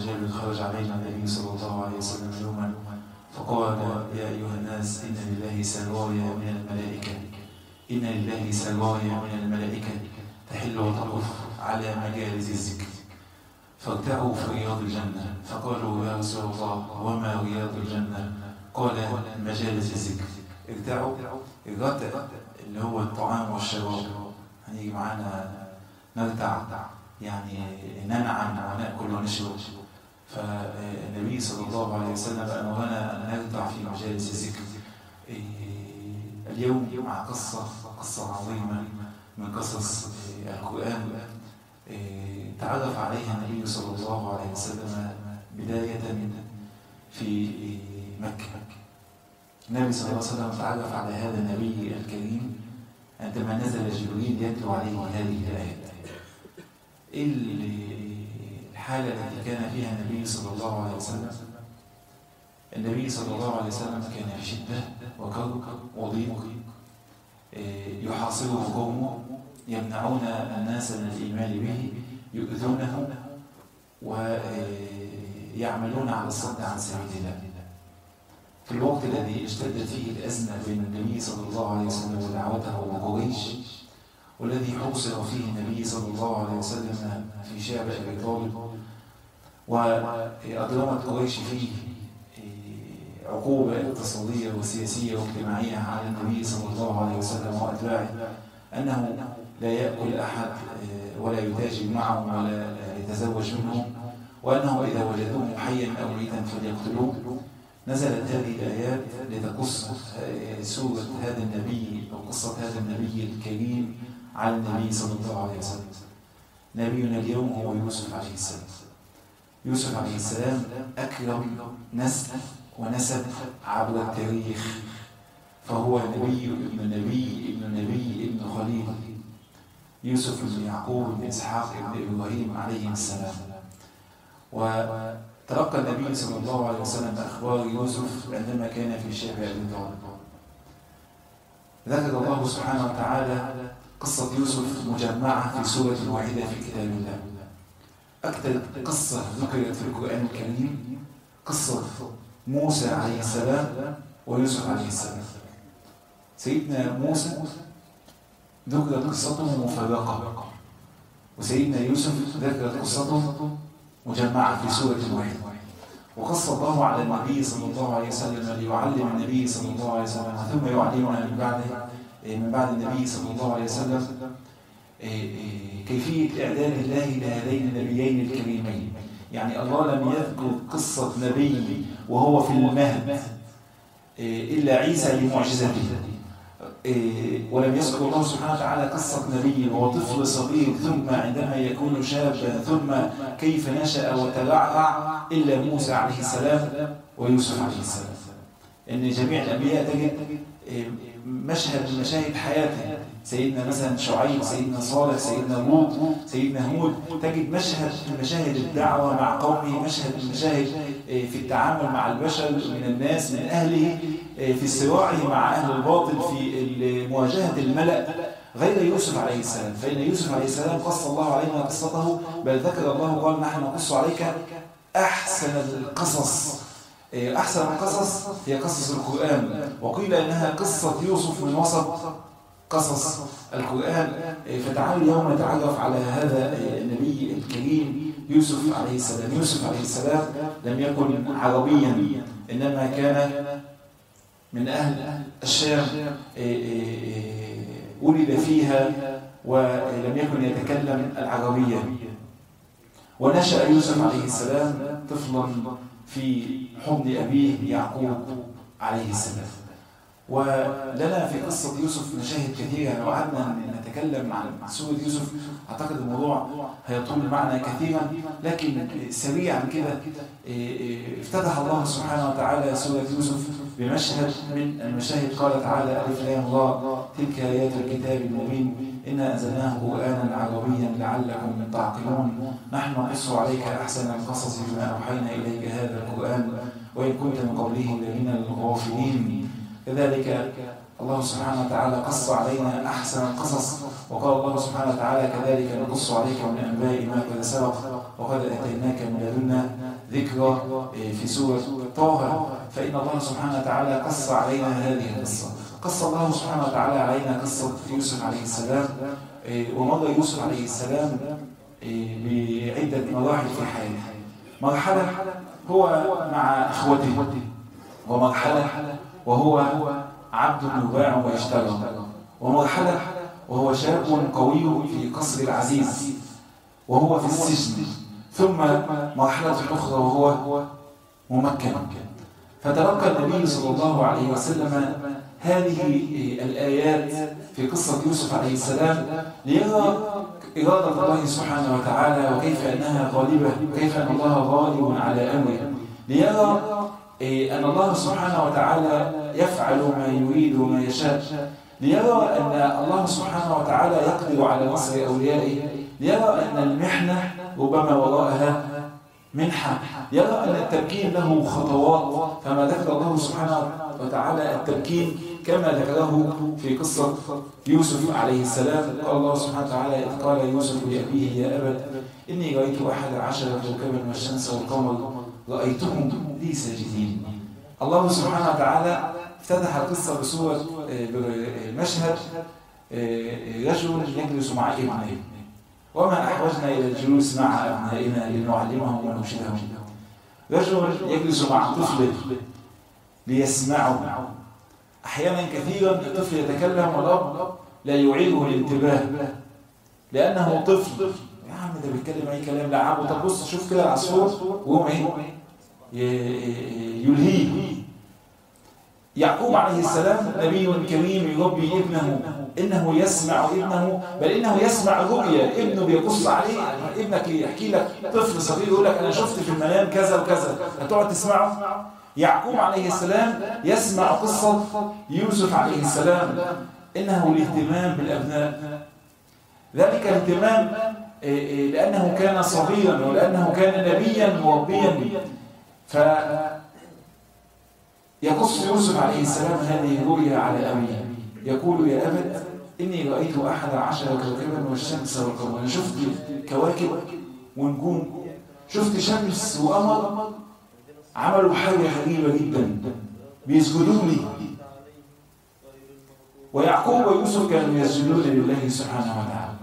جل خرج علينا النبي صلى الله عليه وسلم يوما فقال: يا أيها الناس، إن لله سرايا من الملائكة، إن لله سرايا من الملائكة تحل وتقف على مجالس الذكر، فارتعوا في رياض الجنة. فقالوا: يا رسول الله، وما رياض الجنة؟ قال: مجالس الذكر. ارتعوا، الرتع اللي هو الطعام والشراب، هنيجي معانا نرتع يعني ننعم ونأكل ونشرب. فالنبي صلى الله عليه وسلم أمرنا أن نرتع في مجالس الذكر. اليوم مع قصة عظيمة من قصص القرآن تعرف عليها النبي صلى الله عليه وسلم بداية في مكة. النبي صلى الله عليه وسلم تعرف على هذا النبي الكريم عندما نزل جبريل يتلو عليه هذه الآيات. الحالة التي كان فيها النبي صلى الله عليه وسلم، النبي صلى الله عليه وسلم كان في شدة وكرب وضيق، يحاصره قومه، يمنعون الناس من الإيمان به، يؤذونه ويعملون على الصد عن سبيل الله. في الوقت الذي اشتدت فيه الأزمة بين النبي صلى الله عليه وسلم ودعوته وقريش، والذي حوصر فيه النبي صلى الله عليه وسلم في شعب أبي طالب، وأضرمت قريش فيه عقوبة اقتصادية وسياسية واجتماعية على النبي صلى الله عليه وسلم وأتباعه، أنه لا يأكل أحد ولا يتاجر معهم ولا يتزوج منهم، وأنه إذا وجدوه حيا أو ميتا فليقتلوه. نزلت هذه الآيات لتقص سورة هذا النبي أو قصة هذا النبي الكريم على النبي صلى الله عليه وسلم. نبينا اليوم هو يوسف عليه السلام. يوسف عليه السلام أكرم نسل ونسب عبر التاريخ، فهو نبي ابن نبي ابن نبي ابن خليل، يوسف بن يعقوب بن إسحاق بن إبراهيم عليه السلام. وتلقى النبي صلى الله عليه وسلم أخبار يوسف عندما كان في شعب أبي طالب. ذكر الله سبحانه وتعالى قصة يوسف مجمعة في سورة واحدة في كتاب الله. أكثر قصة ذكرت في القرآن الكريم قصة موسى عليه السلام ويوسف عليه السلام. سيدنا موسى ذكرت قصته مفرقة، وسيدنا يوسف ذكرت قصته مجمعة في سورة واحدة. وقص الله على النبي صلى الله عليه وسلم ليعلم النبي صلى الله عليه وسلم، ثم يعلمنا من بعد النبي صلى الله عليه وسلم كيفية إعداد الله لهذين النبيين الكريمين. يعني الله لم يذكر قصة نبي وهو في المهد إلا عيسى لمعجزته، ولم يذكر الله سبحانه وتعالى قصة نبي وهو طفل صغير ثم عندما يكون شابا ثم كيف نشأ وترعرع إلا موسى عليه السلام ويوسف عليه السلام. إن جميع الأنبياء تجد مشهد من مشاهد حياته، سيدنا مثلا شعيب، سيدنا صالح، سيدنا لوط، سيدنا هود، تجد مشهد من مشاهد الدعوة مع قومه، مشهد من مشاهد في التعامل مع البشر من الناس من أهله، في صراعه مع أهل الباطل، في مواجهة الملأ، غير يوسف عليه السلام. فإن يوسف عليه السلام قص الله علينا قصته، بل ذكر الله قال: نحن نقص عليك أحسن القصص. أحسن القصص هي قصص القرآن، وقيل إنها قصة يوسف من وسط قصص القرآن. فتعالوا اليوم نتعرف على هذا النبي الكريم يوسف عليه السلام. يوسف عليه السلام لم يكن عربيا، إنما كان من أهل الشام، ولد فيها ولم يكن يتكلم العربية. ونشأ يوسف عليه السلام طفلا في حضن أبيه يعقوب عليه السلام. ولنا في قصة يوسف مشاهد كثيرة. لو قعدنا نتكلم عن سورة يوسف أعتقد الموضوع هيطول معنا كثيرا، لكن سريعا كده افتتح الله سبحانه وتعالى سورة يوسف بمشهد من المشاهد. قال تعالى: ألف لام را تلك آيات الكتاب المبين إنا أنزلناه قرآنا عربيا لعلكم تعقلون نحن نقص عليك أحسن القصص بما أوحينا إليك هذا القرآن وإن كنت من قبله لمن الغافلين. كذلك الله سبحانه وتعالى قص علينا أحسن القصص، وقال الله سبحانه وتعالى: كذلك نقص عليك من أنباء ما قد سبق وقد أتيناك من لدنا ذكرى في سورة طه، فإن الله سبحانه وتعالى قص علينا هذه القصة. قص الله سبحانه وتعالى علينا قصة يوسف عليه السلام، ومضى يوسف عليه السلام بعدة مراحل في حياته. مرحلة هو مع إخوته، ومرحلة وهو عبد يباع ويشترى، ومرحلة وهو شاب قوي في قصر العزيز وهو في السجن، ثم مرحلة أخرى وهو ممكن. فتلقى النبي صلى الله عليه وسلم هذه الآيات في قصة يوسف عليه السلام ليرى إرادة الله سبحانه وتعالى، وكيف أنها غالبة، وكيف أن الله غالب على أمره، ليرى أن الله سبحانه وتعالى يفعل ما يريد وما يشاء، ليرى أن الله سبحانه وتعالى يقدر على نصر أوليائه، ليرى أن المحنة ربما وراءها منحة، يرى أن التمكين له خطوات، فما ذكر الله سبحانه وتعالى التمكين كما ذكره في قصة يوسف عليه السلام. قال الله سبحانه وتعالى: إذ قال يوسف لأبيه يا أبت إني رأيت 11 كوكبا والشمس والقمر رأيتهم لي ساجدين. الله سبحانه وتعالى افتتح القصة بصورة مشهد رجل يجلس مع ابنه، وما أحوجنا إلى الجلوس مع أبنائنا لنعلمهم ونرشدهم. رجل يجلس مع طفله ليسمعه. أحيانا كثيرا الطفل يتكلم والأب لا يعيره الانتباه لأنه طفل. يا عم ده بيتكلم أي كلام، لعبه. طب بص شوف كده العصفور وهو يلهيه. يعقوب عليه السلام نبي كريم يربي ابنه، إنه يسمع ابنه، بل إنه يسمع رؤيا ابنه بيقص عليه. ابنك يحكي لك، طفل صغير يقول لك أنا شفت في المنام كذا وكذا، هتقعد تسمعه؟ يعقوب عليه السلام يسمع قصة يوسف عليه السلام، إنه الاهتمام بالأبناء. ذلك الاهتمام لأنه كان صغيرا ولأنه كان نبيا مربيا. يقص يوسف عليه السلام هذه الرؤيا على أبيه، يقول: يا أبت إني رأيت 11 كوكبا والشمس والقمر. أنا شفت كواكب ونجوم، شفت شمس وقمر، عملوا حاجة غريبة جدا، بيسجدوا لي. ويعقوب ويوسف كانوا يسجدون لله سبحانه وتعالى.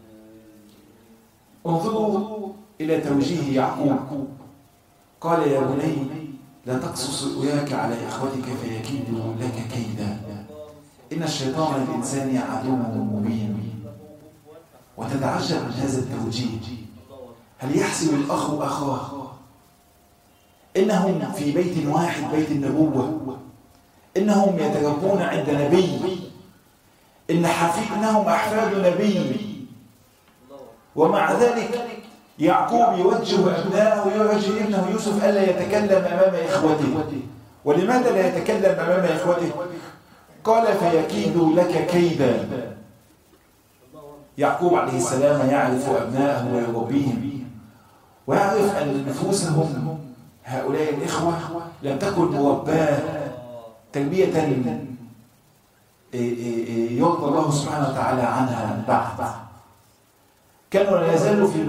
انظروا إلى توجيه يعقوب، قال: يا بني لا تقصص رؤياك على إخوتك فيكيدوا لك كيدا، إن الشيطان الإنسان عدو مبين. وتتعجب من هذا التوجيه. هل يحسب الأخ أخاه؟ إنهم في بيت واحد، بيت النبوة، إنهم يتربون عند نبي، إنهم أحفاد نبي، ومع ذلك يعقوب يوجه أبنائه ويوجه ابنه يوسف ألا يتكلم أمام إخوته. ولماذا لا يتكلم أمام إخوته؟ قال: فيكيد لك كيدا. يعقوب عليه السلام يعرف أبنائه ويربيهم، ويعرف أن نفوسهم هؤلاء الإخوة لم تكن مرباة تربية يرضى الله سبحانه وتعالى عنها بعد. كانوا لا يزالوا في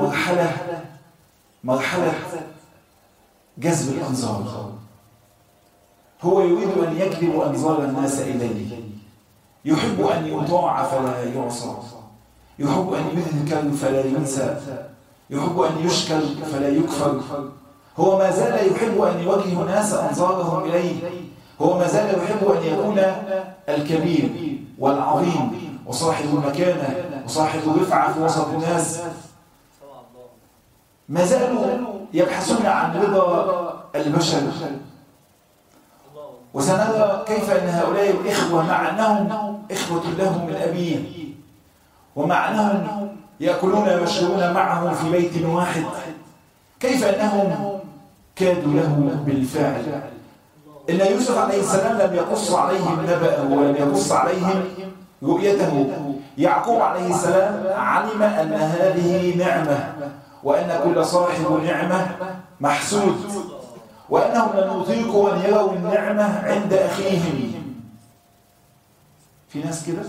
مرحلة جذب الأنظار. هو يريد أن يجذب أنظار الناس إليه، يحب أن يطاع فلا يعصى، يحب أن يذكر فلا ينسى، يحب أن يشكر فلا يكفر. هو ما زال يحب أن يوجه الناس أنظارهم إليه، هو ما زال يحب أن يكون الكبير والعظيم وصاحب المكانة وصاحب الرفعة في وسط الناس. ما زالوا يبحثون عن رضا البشر. وسنرى كيف أن هؤلاء الإخوة مع أنهم إخوة لهم من أبيه، ومع أنهم يأكلون ويشربون معه في بيت واحد، كيف أنهم كادوا له بالفعل. إن يوسف عليه السلام لم يقص عليهم نبأه ولم يقص عليهم رؤيته. يعقوب عليه السلام علم أن هذه نعمة، وأن كل صاحب نعمة محسود، وأنهم لن يطيقوا أن يروا النعمة عند أخيهم. في ناس كده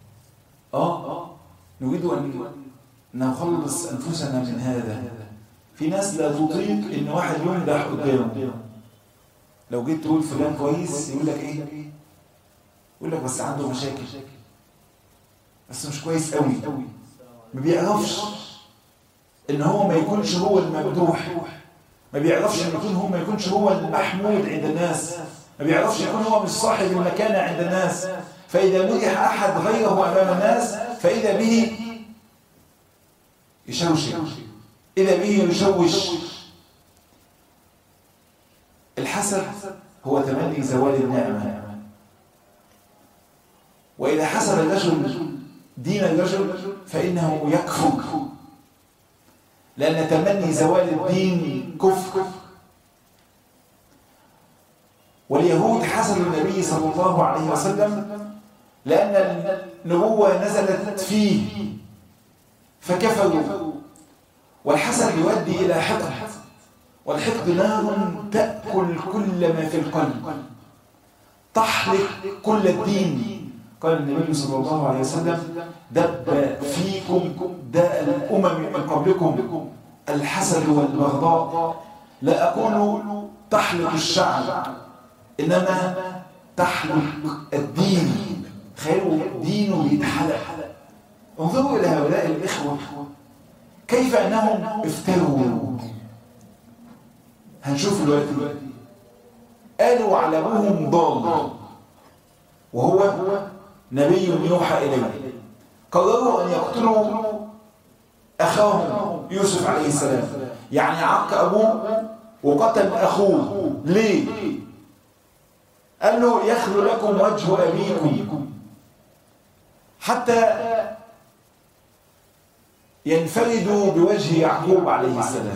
نريد أن نخلص أنفسنا من هذا. في ناس لا تطيق ان واحد يمدح قدامه. لو جيت تقول فلان كويس يقول لك ايه؟ يقول لك بس عنده مشاكل، بس مش كويس قوي. ما بيعرفش ان هو ما يكونش هو الممدوح، ما بيعرفش ان يكون هو ما يكونش هو المحمود عند الناس، ما بيعرفش يكون هو مش صاحب المكانة عند الناس. فإذا مدح أحد غيره أمام الناس فإذا به يشوش، إذا به يشوش. الحسد هو تمني زوال النعمة. وإذا حسد الرجل دين الرجل فإنه يكفر، لأن تمني زوال الدين كفر. واليهود حسدوا النبي صلى الله عليه وسلم لأن النبوة نزلت فيه فكفروا. والحسد يؤدي إلى حقد، والحقد نار تأكل كل ما في القلب، تحرق كل الدين. قال النبي صلى الله عليه وسلم: دب فيكم داء الأمم من قبلكم الحسد والبغضاء. لا أقول تحرق الشعب، إنما تحرق الدين. تخيلوا دينه يتحرق. انظروا إلى هؤلاء الإخوة كيف أنهم افتروا. هنشوف دلوقتي قالوا على أبوهم ضال وهو نبي يوحى إليه. قرروا أن يقتلوا أخاهم يوسف عليه السلام، يعني عق أبوه وقتل أخوه. ليه؟ قال له: يخلو لكم وجه أبيكم حتى ينفردوا بوجه يعقوب عليه السلام.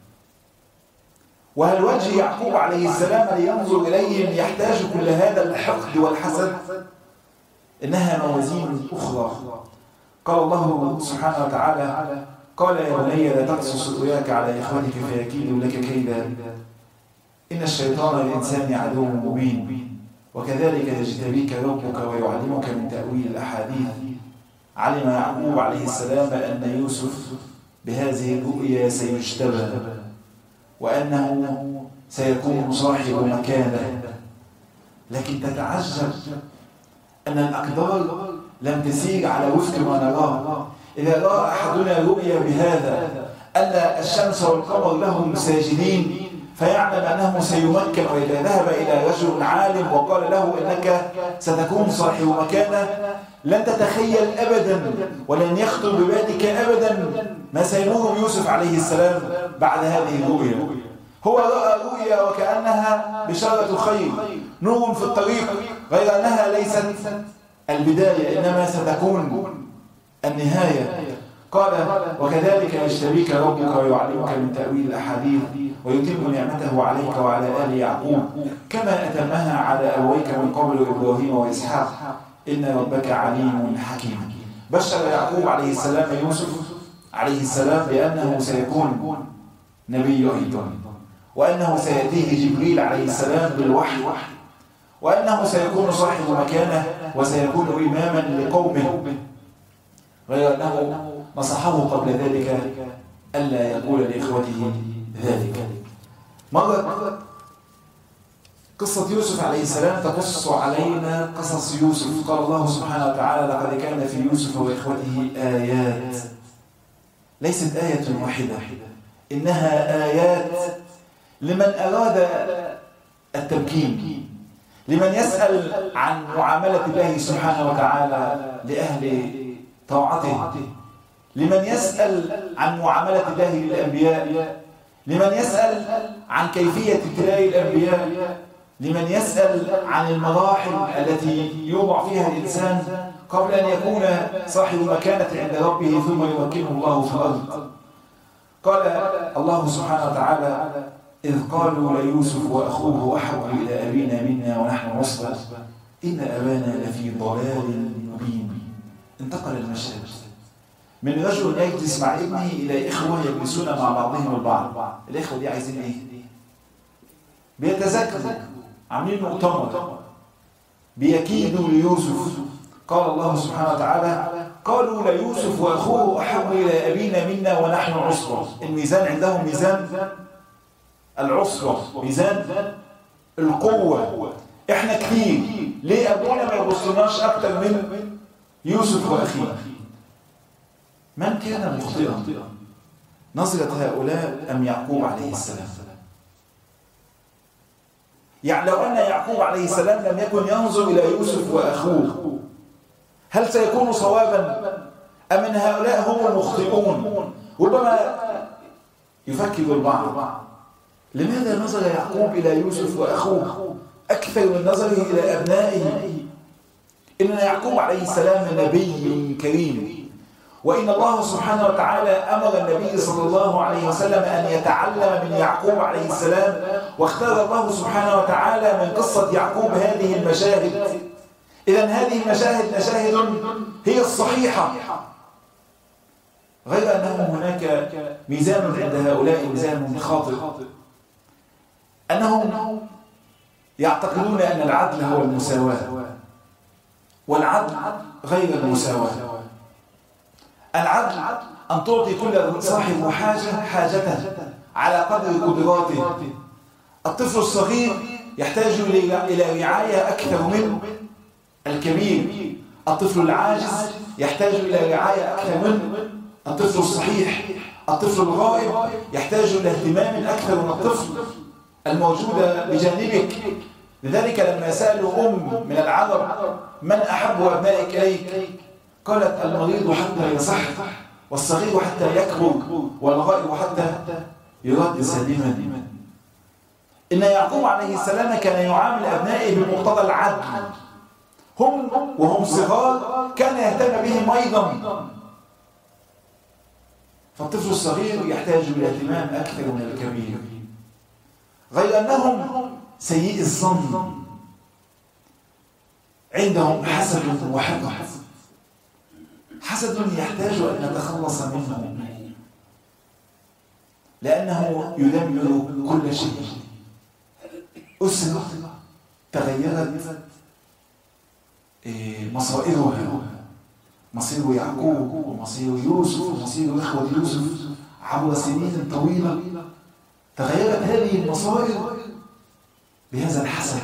وهل وجه يعقوب عليه السلام لينظر إليهم يحتاج كل هذا الحقد والحسد؟ إنها موازين أخرى. قال الله سبحانه وتعالى: قال يا بني لا تقصص رؤياك على إخوتك فيكيدوا لك كيدا إن الشيطان للإنسان عدو مبين وكذلك يجتبيك ربك ويعلمك من تأويل الأحاديث. علم يعقوب عليه السلام أن يوسف بهذه الرؤيا سيجتبى وأنه سيكون صاحب مكانه. لكن تتعجب أن الأقدار لم تسير على وفق ما نراه. إذا رأى أحدنا رؤيا بهذا أن الشمس والقمر لهم ساجدين فيعلم أنه سيمكن. وإذا ذهب إلى رجل عالم وقال له إنك ستكون صاحب مكانه لن تتخيل أبدا ولن يخطر ببالك أبدا ما سيمر يوسف عليه السلام بعد هذه الرؤيا. هو رأى رؤيا وكأنها بشارة خير، نور في الطريق، غير أنها ليست البداية إنما ستكون النهاية. قال: وكذلك يجتبيك ربك ويعلمك من تأويل الأحاديث ويتم نعمته عليك وعلى آل يعقوب كما أتمها على أبويك من قبل إبراهيم وإسحاق إن ربك عليم حكيم. بشر يعقوب عليه السلام يوسف عليه السلام بأنه سيكون نبي أيضا، وأنه سيأتيه جبريل عليه السلام بالوحي، وأنه سيكون صاحب مكانه وسيكون إماما لقومه، غير أنه نصحه قبل ذلك ألا يقول لإخوته ذلك. مرة قصة يوسف عليه السلام تقص علينا قصص يوسف. قال الله سبحانه وتعالى: لقد كان في يوسف وإخوته آيات. ليست آية واحدة، إنها آيات لمن أراد التمكين، لمن يسأل عن معاملة الله سبحانه وتعالى لأهل طاعته، لمن يسأل عن معاملة الله للأنبياء، لمن يسأل عن كيفية ابتلاء الأنبياء، لمن يسأل عن المراحل التي يوضع فيها الإنسان قبل أن يكون صاحب مكانة عند ربه ثم يمكنه الله في الأرض. قال الله سبحانه وتعالى: إذ قالوا ليوسف وأخوه أحب إلى أبينا منا ونحن عصبة إن أبانا لفي ضلال مبين. انتقل المشهد من رجل يجلس مع ابنه إلى إخوة يجلسون مع بعضهم البعض. الإخوة دي عايزين إيه؟ بيتذكروا، عاملين مؤتمر، بيكيدوا ليوسف. قال الله سبحانه وتعالى: قالوا ليوسف وأخوه أحب إلى أبينا منا ونحن عصبة. الميزان عندهم ميزان العصبة، ميزان القوة. إحنا كثير، ليه أبونا ما يبصلناش أكتر من يوسف وأخيه؟ من كان مخطئا، نظرة هؤلاء أم يعقوب عليه السلام؟ يعني لو أن يعقوب عليه السلام لم يكن ينظر إلى يوسف وأخوه، هل سيكون صوابا أم أن هؤلاء هم المخطئون؟ ربما يفكر البعض، لماذا نظر يعقوب إلى يوسف وأخوه أكثر من نظره إلى أبنائه؟ إن يعقوب عليه السلام نبي كريم، وإن الله سبحانه وتعالى أمر النبي صلى الله عليه وسلم أن يتعلم من يعقوب عليه السلام، واختار الله سبحانه وتعالى من قصة يعقوب هذه المشاهد. إذن هذه المشاهد مشاهد هي الصحيحة، غير أنه هناك ميزان عند هؤلاء، ميزان خاطئ، أنهم يعتقدون أن العدل هو المساواة، والعدل غير المساواة. العدل أن تعطي كل صاحب حاجته على قدر قدراته. الطفل الصغير يحتاج إلى رعاية أكثر من الكبير، الطفل العاجز يحتاج إلى رعاية أكثر من الطفل الصحيح، الطفل الغائب يحتاج إلى اهتمام أكثر من الطفل الموجودة بجانبك. لذلك لما سألوا من العرب من أحب أبنائك إليك، قالت المريض حتى يصح، والصغير حتى يكبر، والغائب حتى يرد سليما. إن يعقوب عليه السلام كان يعامل أبنائه بمقتضى العدل، هم وهم صغار كان يهتم بهم أيضا. فالطفل الصغير يحتاج إلى اهتمام أكثر من الكبير، غير أنهم سيئي الظن، عندهم حسد وحقد. حسد يحتاج أن نتخلص منه، لأنه يدمر كل شيء. أسرة تغيرت مصائرها، مصير يعقوب ومصير يوسف ومصير إخوة يوسف عبر سنين طويلة، تغيرت هذه المصائر بهذا الحسد.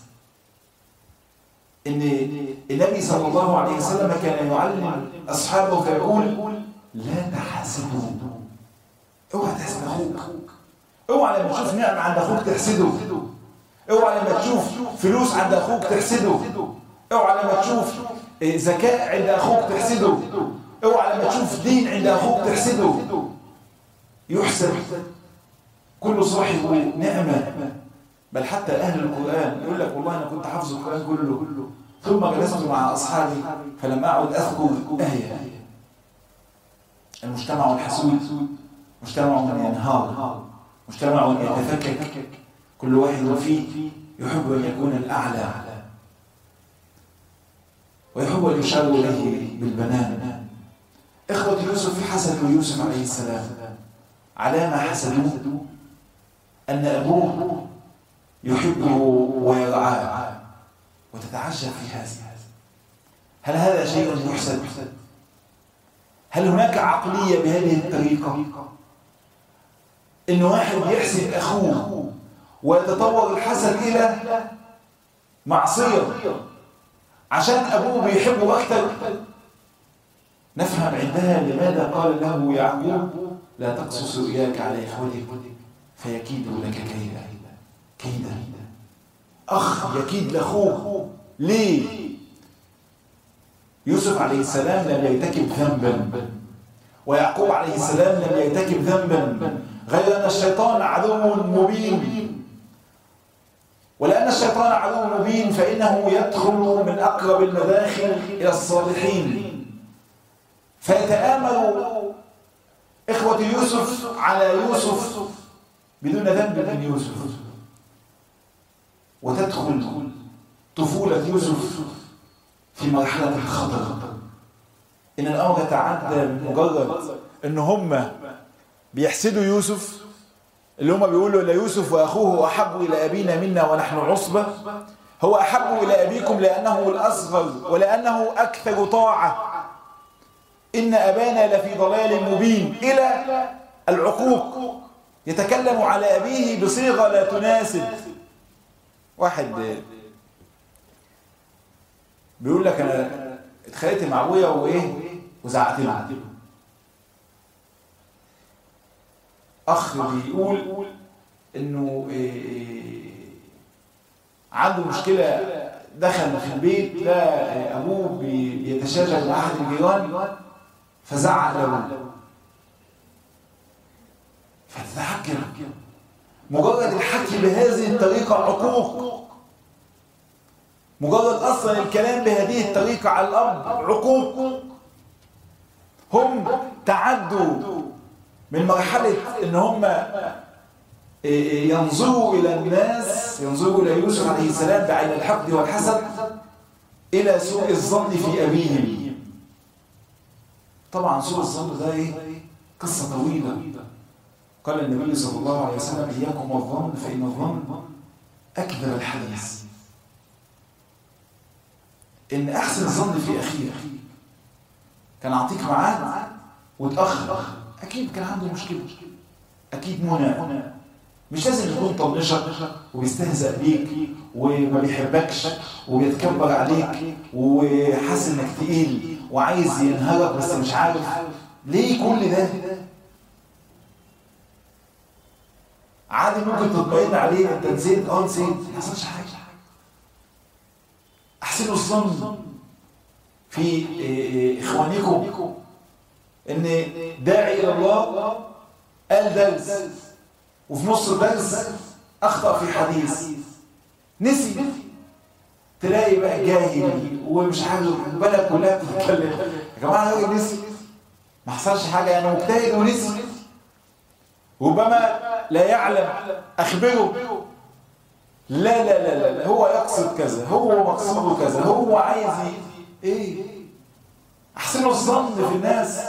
إن النبي صلى الله عليه وسلم كان يعلم أصحابه فيقول لا تحسدوا، اوعى تحسد أخوك، اوعى لما تشوف نعمة عند أخوك تحسده، اوعى لما تشوف فلوس عند أخوك تحسده، اوعى لما تشوف ذكاء عند أخوك تحسده، اوعى لما تشوف دين عند أخوك تحسده. يحسد كل صاحب نعمة، بل حتى أهل القرآن يقول لك والله أنا كنت حافظ القرآن كله، ثم جلست مع أصحابي فلم أعد أذكر آية. المجتمع الحسود مجتمع ينهار، مجتمع يتفكك، كل واحد فيه يحب أن يكون الأعلى، ويحب أن يشار إليه بالبنان. إخوة يوسف حسدوا يوسف عليه السلام، على ما حسدوه أن أبوه يحبه ويرعاه، وتتعجب في هذا. هل هذا شيء يحسد؟ هل هناك عقلية بهذه الطريقة؟ إن واحد يحسد أخوه ويتطور الحسد إلى معصية عشان أبوه بيحبه أكثر. نفهم عندها لماذا قال له يعقوب لا تقصص رؤياك على إخوتك فيكيدوا لك كيدا. أخ يكيد لأخوه ليه؟ يوسف عليه السلام لم يرتكب ذنبا، ويعقوب عليه السلام لم يرتكب ذنبا، غير أن الشيطان عدو مبين. ولأن الشيطان عدو مبين فإنه يدخل من أقرب المداخل إلى الصالحين، فيتآمر إخوة يوسف على يوسف بدون ذنب من يوسف، وتدخل طفولة يوسف في مرحلة الخطر. إن الأمر تعدى من مجرد إن هم بيحسدوا يوسف، اللي هم بيقولوا لا يوسف وأخوه أحب إلى أبينا منا ونحن عصبة، هو أحب إلى أبيكم لأنه الأصغر ولأنه أكثر طاعة. إن أبانا لفي ضلال مبين إلى العقوق، يتكلم على أبيه بصيغة لا تناسب. واحد بيقول لك أنا اتخانقت مع أبويا وإيه وزعقت له. أخ بيقول إنه عنده مشكلة، دخل في البيت لا أبوه بيتشاجر مع أحد الجيران فزعق له، فتتحكم. مجرد الحكي بهذه الطريقة عقوق، مجرد أصلا الكلام بهذه الطريقة على الأرض عقوق. هم تعدوا من مرحلة إن هم ينظروا إلى الناس، ينظروا إلى يوسف عليه السلام بعين الحقد والحسد، إلى سوء الظن في أبيهم. طبعا سوء الظن ده إيه؟ قصة طويلة. قال النبي صلى الله عليه وسلم إياكم والظن فإن الظن أكذب الحديث. إن أحسن الظن في أخيك، كان أعطيك معاد وتأخر، أكيد كان عنده مشكلة، أكيد منى، مش لازم يكون طنشك وبيستهزأ بيك وما بيحبكش وبيتكبر عليك وحاسس انك تقيل وعايز ينهرك بس مش عارف ليه كل ده. عادي ممكن تطمئن عليه، انت نسيت نسيت، ما حصلش حاجه. احسنوا الظن في اخوانكم. ان داعي الى الله قال درس وفي نص الدرس اخطأ في حديث، نسي، تلاقي بقى جاهل ومش عارف البلد كلها بتتكلم. يا جماعه الراجل نسي، ما حصلش حاجه، يعني مجتهد ونسي. ربما لا يعلم، اخبره. لا لا لا لا، هو يقصد كذا، هو مقصوده كذا، هو عايز ايه. احسنوا الظن في الناس.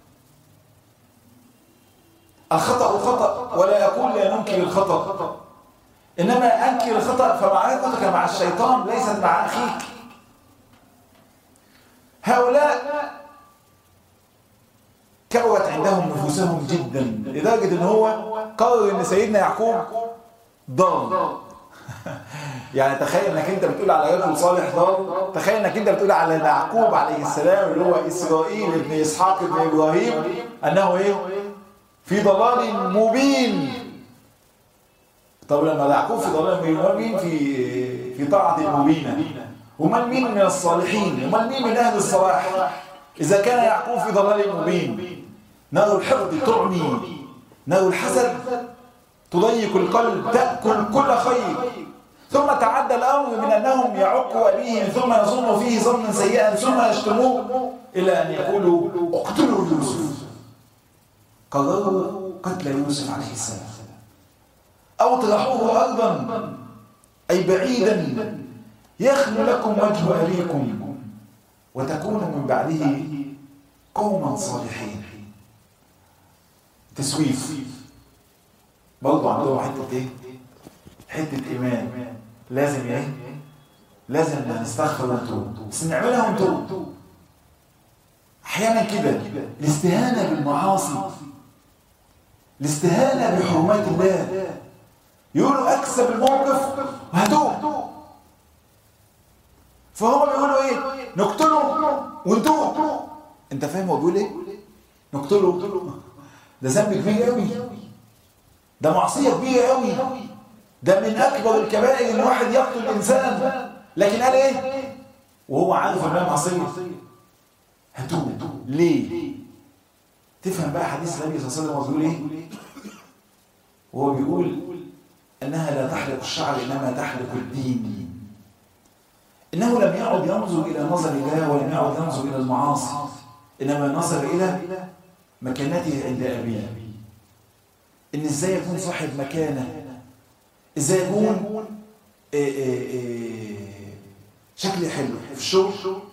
الخطأ خطأ، ولا أقول لا ننكر الخطأ، إنما أنكر الخطأ فمعرفتك مع الشيطان ليست مع أخيك. هؤلاء كبرت عندهم نفوسهم جدا لدرجة إن هو قرر إن سيدنا يعقوب ضال. يعني تخيل إنك أنت بتقول على رجل صالح ضال، تخيل إنك أنت بتقول على يعقوب عليه السلام اللي هو إسرائيل ابن إسحاق ابن إبراهيم أنه إيه؟ في ضلال مبين. طب لما يعقوب في ضلال مبين في طاعة مبينة، ومن مين من الصالحين؟ ومن مين من أهل الصلاح؟ إذا كان يعقوب في ضلال مبين، نار الحقد تعمي، نار الحسد تضيق القلب، تأكل كل خير. ثم تعدى الأمر من أنهم يعقوا أبيهم ثم يظنوا فيه ظنا سيئا ثم يشتموه إلى أن يقولوا اقتلوا يوسف. قرروا قتل يوسف عليه السلام أو اطرحوه أرضا أي بعيدا يخلو لكم وجه أبيكم وتكونوا من بعده قوما صالحين. تسويف برضو عندهم حتة ايه؟ حتة إيمان. لازم ايه؟ لازم نستغفر ونتوب، بس نعملها ونتوب. أحيانا كده الاستهانة بالمعاصي، الاستهانة بحرمات الله، يقولوا أكسب الموقف وهتوب. فهم بيقولوا ايه؟ نقتله ونتوب. انت فاهم هو بيقول ايه؟ نقتله، ده ذنب كبير قوي، ده معصية كبيرة قوي، ده من أكبر الكبائر إن واحد يقتل الإنسان. لكن قال ايه؟ وهو عارف إنها معصية، هتوب. ليه؟ تفهم بقى حديث النبي صلى الله عليه وسلم بيقول ايه؟ وهو بيقول أنها لا تحلق الشعر إنما تحلق الدين. إنه لم يعد ينظر إلى نظر الله ولم يعد ينظر إلى المعاصي، إنما نظر إلى مكانته عند أبيه. إن إزاي يكون صاحب مكانة، إزاي يكون شكل حلو في الشغل.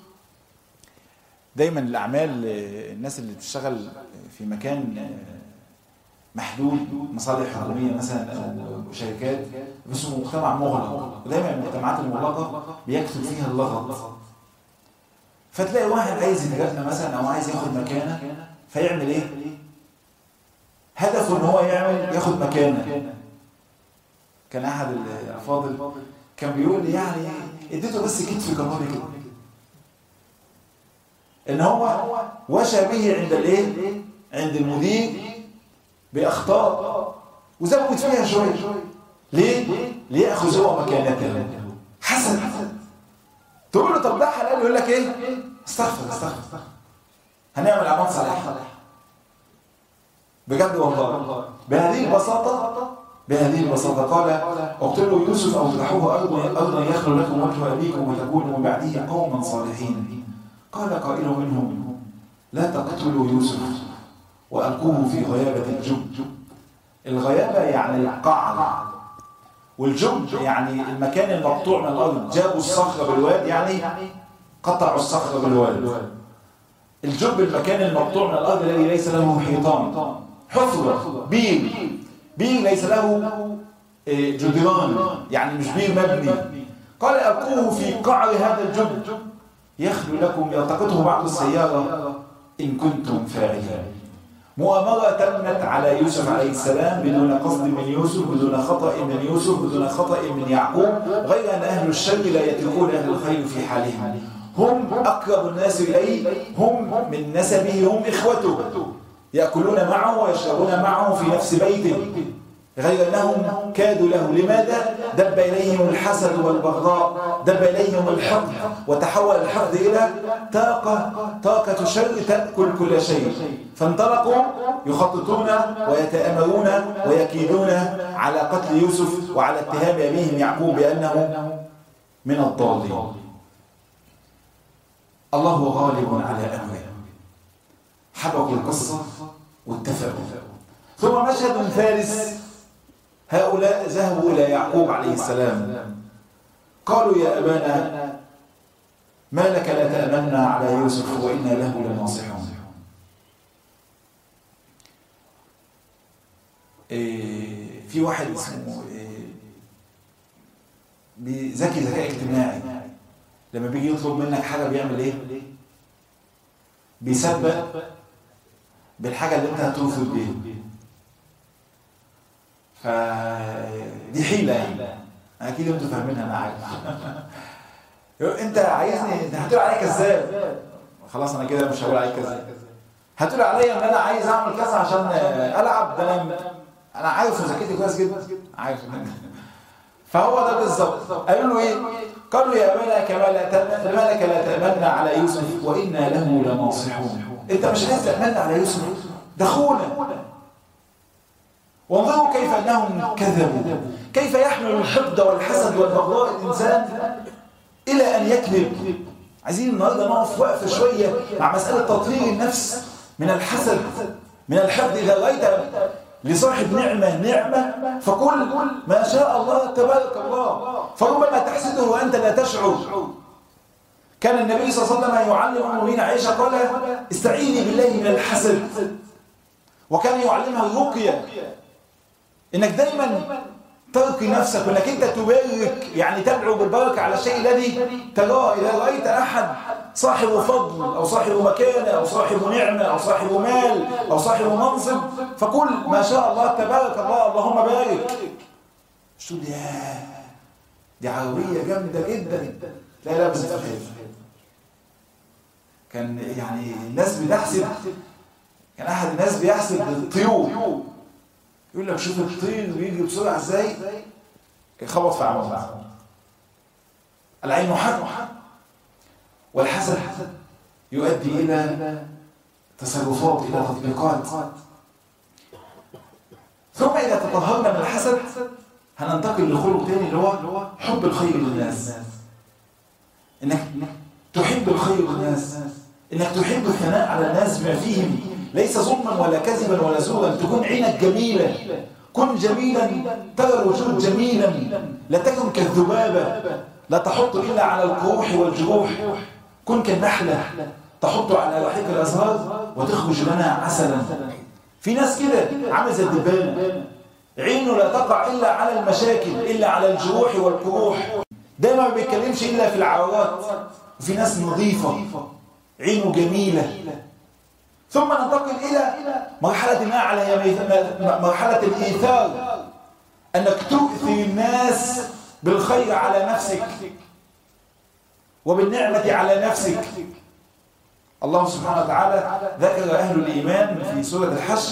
دايما الأعمال، الناس اللي بتشتغل في مكان محدود، مصالح حكومية مثلا أو شركات، اسمه مجتمع مغلق، ودايما المجتمعات المغلقة بيكثر فيها اللغط. فتلاقي واحد عايز يترقى مثلا او عايز ياخد مكانه، فيعمل ايه؟ هدفه ان هو ياخد مكانه. كان احد الافاضل كان بيقول لي يعني اديته بس كتف جراري كده، ان هو وشى به عند الايه؟ عند المدير باخطاء وزود فيها شويه. ليه؟ ليأخذ هو مكانته. حسن. تقول له طب ده حلال، يقول لك ايه؟ استغفر هنعمل اعمال صالحه. بجد والله بهذه البساطه قال اقتلوا يوسف او اطرحوه ارضا يخلو لكم وجه ابيكم وتكونوا من بعده قوما صالحين. قال قائل منهم لا تقتلوا يوسف والقوه في غيابه الجب. الغيابه يعني القعر، والجب يعني المكان المقطوع من الارض. جابوا الصخره بالواد يعني قطعوا الصخره بالواد. الجب المكان المقطوع من الارض الذي ليس له حيطان، حفره، بير ليس له جدران، يعني مش بير مبني. قال القوه في قعر هذا الجب يخلو لكم يلتقطه بعض السياره ان كنتم فاعلين. مؤامرة تمت على يوسف عليه السلام بدون قصد من يوسف، بدون خطأ من يوسف، بدون خطأ من يعقوب، غير أن أهل الشر لا يتركون أهل الخير في حالهم. هم أقرب الناس إليه، هم من نسبه، هم إخوته، يأكلون معه ويشربون معه في نفس بيته، غير أنهم كادوا له. لماذا؟ دب إليهم الحسد والبغضاء، دب إليهم الحقد، وتحول الحقد إلى طاقة شر تأكل كل شيء. فانطلقوا يخططون ويتآمرون ويكيدون على قتل يوسف وعلى اتهام أبيهم يعقوب بأنه من الضالين. الله غالب على أمره. حبكوا القصة واتفقوا. ثم مشهد ثالث، هؤلاء ذهبوا إلى يعقوب عليه السلام قالوا يا أبانا ما لك لا تأمنا على يوسف وإنا له لناصحون. في واحد اسمه ذكي ذكاء اجتماعي، لما بيجي يطلب منك حاجة بيعمل ايه؟ بيسبق بالحاجة اللي انت هترفض بيها. فدي حيلة يعني، اكيد انتوا فاهمينها، انا عارف. انت عايزني، انت هتقول عليا كذاب، خلاص انا كده مش هقول عليك كذاب. هتقول عليا ان انا عايز اعمل كذا عشان العب، ده انا عارف ذاكرتي كويس جدا، عارف. فهو ده بالظبط. قالوا له ايه؟ قالوا يا ابانا ما لك لا تأمنا على يوسف وانا له لناصحون. انت مش عايز تأمنا على يوسف؟ ده اخونا. وانظروا كيف انهم كذبوا، كيف يحمل الحقد والحسد والبغضاء الانسان الى ان يكذب. عايزين النهارده نقف وقفه شويه مع مساله تطهير النفس من الحسد، من الحقد. اذا رايت لصاحب نعمه فقل ما شاء الله تبارك الله، فربما تحسده وانت لا تشعر. كان النبي صلى الله عليه وسلم يعلم المؤمنين عائشه قال استعيني بالله من الحسد، وكان يعلمها الرقيه، انك دايما ترقي نفسك وانك انت تبارك، يعني تدعو بالبركه على الشيء الذي تراه. اذا رايت احد صاحب فضل او صاحب مكانه او صاحب نعمه او صاحب مال او صاحب منصب فقل ما شاء الله تبارك الله اللهم بارك. مش تقول دي عربيه جامده جدا، لا بس كان يعني الناس بتحسب، كان احد الناس بيحسب الطيور، يقول لك شوف الطير بيجي بسرعه ازاي، يخبط في عمود. العين حق، والحسد يؤدي الى تصرفات، الى تطبيقات. ثم اذا تطهرنا من الحسد هننتقل لخلق تاني اللي هو حب الخير للناس، انك تحب الخير للناس، انك تحب الثناء على الناس بما فيهم، ليس ظلما ولا كذبا ولا زورا. تكون عينك جميلة، كن جميلا ترى الوجود جميلا، لا تكن كالذبابة لا تحط إلا على القروح والجروح. كن كالنحلة تحط على رحيق الأزهار وتخرج لنا عسلا. في ناس كده عامل زي الدبانة، عينه لا تقع إلا على المشاكل، إلا على الجروح والقروح، دايما ما بيتكلمش إلا في العورات. وفي ناس نظيفة عينه جميلة. ثم ننتقل إلى مرحلة أعلى، مرحلة الإيثار، أنك تؤثر الناس بالخير على نفسك وبالنعمة على نفسك. الله سبحانه وتعالى ذكر أهل الإيمان في سورة الحشر،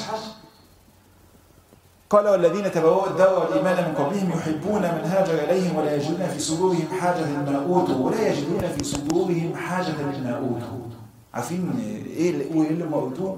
قال والذين تبوأوا الدار والإيمان من قبلهم يحبون من هاجر إليهم ولا يجدون في صدورهم حاجة مما أوتوا ولا يجدون في صدورهم حاجة مما أوتوا. عارفين إيه اللي ما أوتوه؟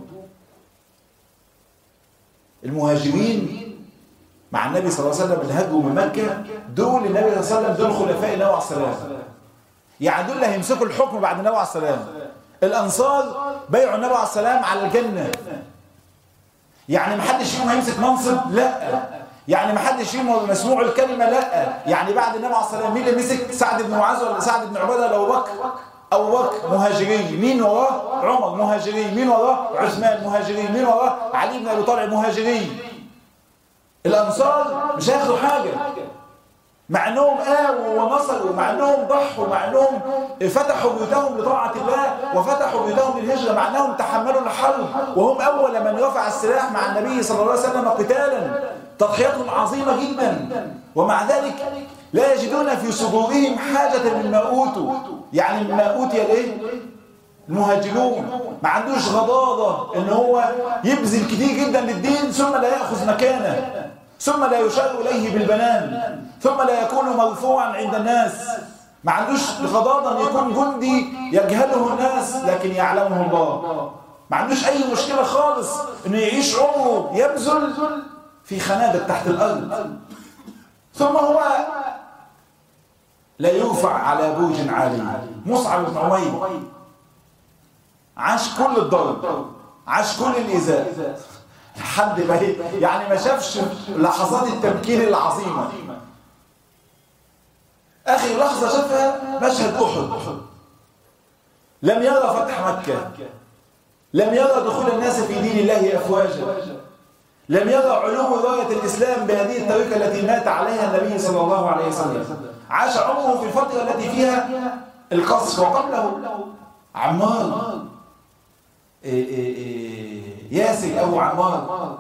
المهاجرين مع النبي صلى الله عليه وسلم اللي هاجروا من مكة، دول النبي صلى الله عليه وسلم دول خلفاء النبي عليه السلام، يعني دول اللي هيمسكوا الحكم بعد النبي عليه السلام. الأنصار بيعوا النبي عليه السلام على الجنة، يعني ما حدش فيهم هيمسك منصب، لا، يعني ما حدش فيهم مسموع الكلمة، لا، يعني بعد النبي عليه السلام مين اللي مسك؟ سعد بن معاذ ولا سعد بن عبادة ولا أبو بكر؟ أبو بكر مهاجرين، مين وراه؟ عمر مهاجرين، مين وراه؟ عثمان مهاجرين، مين وراه؟ علي بن أبي طالب مهاجرين. الأنصار مش هياخدوا حاجة، مع أنهم آووا ونصروا، مع أنهم ضحوا، مع أنهم فتحوا بيوتهم لطاعة الله وفتحوا بيوتهم للهجرة، مع أنهم تحملوا الحرب وهم أول من رفع السلاح مع النبي صلى الله عليه وسلم قتالا، تضحياتهم عظيمة جدا، ومع ذلك لا يجدون في صدورهم حاجة مما أوتوا، يعني مما أوتي الإيه؟ المهاجرون ما عندوش غضاضة إن هو يبذل كتير جدا للدين ثم لا يأخذ مكانه، ثم لا يشار إليه بالبنان، ثم لا يكون مرفوعا عند الناس. ما عندوش غضاضة أن يكون جندي يجهله الناس لكن يعلمه الله. ما عندوش أي مشكلة خالص أنه يعيش عمره يبذل في خنادق تحت الأرض، ثم هو لا يرفع على بوج عالي. مصعب بن عمير عاش كل الضرب، عاش كل الإيذاء، حد يعني ما شافش لحظات التمكين العظيمة. آخر لحظة شافها مشهد أحد، لم يرى فتح مكة، لم يرى دخول الناس في دين الله أفواجا، لم يرى علو راية الإسلام بهذه الطريقة التي مات عليها النبي صلى الله عليه وسلم. عاش عمره في الفترة التي فيها القصف، وقبله عمار ياسر أبو عمار.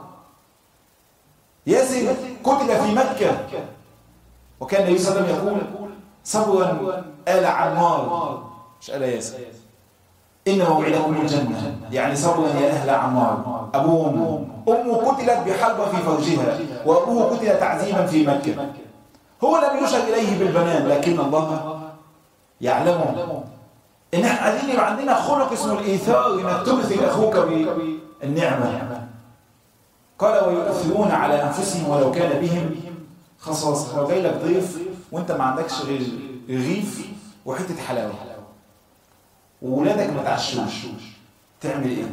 ياسر قتل في مكة، وكان النبي صلى الله عليه وسلم يقول صبرا آل عمار، مش آل ياسر، إن موعدكم الجنة، يعني صبرا يا أهل عمار. أبوه أمه قتلت بحربة في فرجها، وأبوه قتل تعذيبا في مكة. هو لم يشر إليه بالبنان لكن الله يعلمه. إن احنا عايزين يبقى عندنا خلق اسمه الإيثار، إنك تؤثر أخوك بالنعمة. قال ويؤثرون على أنفسهم ولو كان بهم خصاصة. لو جاي لك ضيف وأنت ما عندكش غير رغيف وحتة حلاوة وولادك ما تعشوش، تعمل إيه؟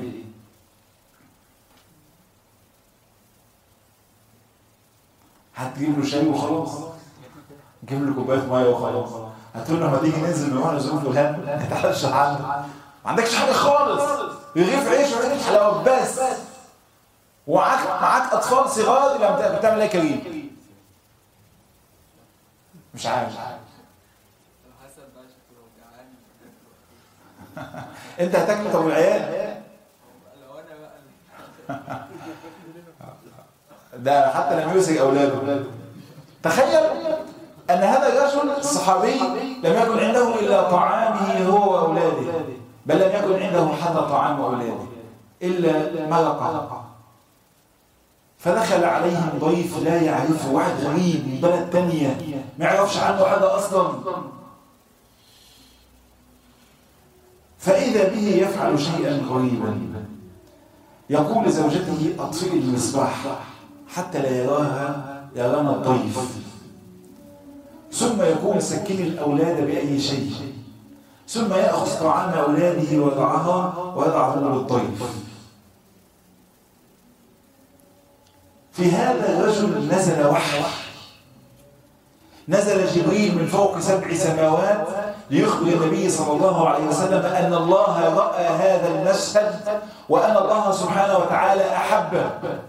هتجيب له شاي وخلاص؟ جيب له كوباية مية وخلاص؟ هتقول له ما تيجي ننزل من واحنا ظروف الهم نتعشى عنه؟ ما عندكش حاجة خالص، رغيف عيش وحتة حلاوة بس، ومعاك أطفال صغار، لما بتعمل إيه كريم؟ مش عارف. انت هتاكل طب العيال؟ ده حتى لم يوسج اولاده. تخيل ان هذا الرجل الصحابي لم يكن عنده الا طعامه هو واولاده، بل لم يكن عنده حتى طعام اولاده الا مرقه. فدخل عليهم ضيف لا يعرفه، واحد غريب من بلد تانية ما يعرفش عنه حاجه اصلا، فإذا به يفعل شيئا غريبا، يقول لزوجته أطفئي المصباح حتى لا يرانا الضيف، ثم يقول سكني الأولاد بأي شيء، ثم يأخذ طعام أولاده ويضعه للضيف. في هذا الرجل نزل وحي، نزل جبريل من فوق 7 سماوات ليخبر النبي صلى الله عليه وسلم أن الله رأى هذا المشهد، وأن الله سبحانه وتعالى أحبه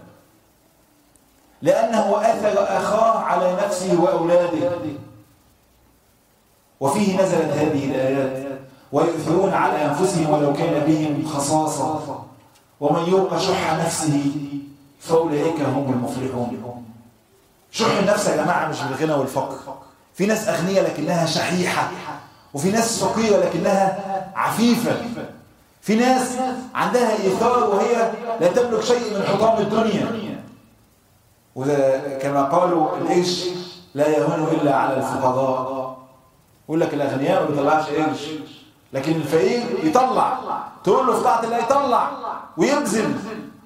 لأنه أثر أخاه على نفسه وأولاده. وفيه نزلت هذه الآيات ويؤثرون على أنفسهم ولو كان بهم خصاصة ومن يوق شح نفسه فأولئك هم المفلحون. شح النفس يا جماعة مش بالغنى والفقر. في ناس أغنياء لكنها شحيحة، وفي ناس فقيرة لكنها عفيفة، في ناس عندها إيثار وهي لا تملك شيء من حطام الدنيا. وكما قالوا القرش لا يهون إلا على الفقراء. يقول لك الأغنياء ما بيطلعش قرش، لكن الفقير يطلع، تقول له في طاعة الله يطلع ويبذل.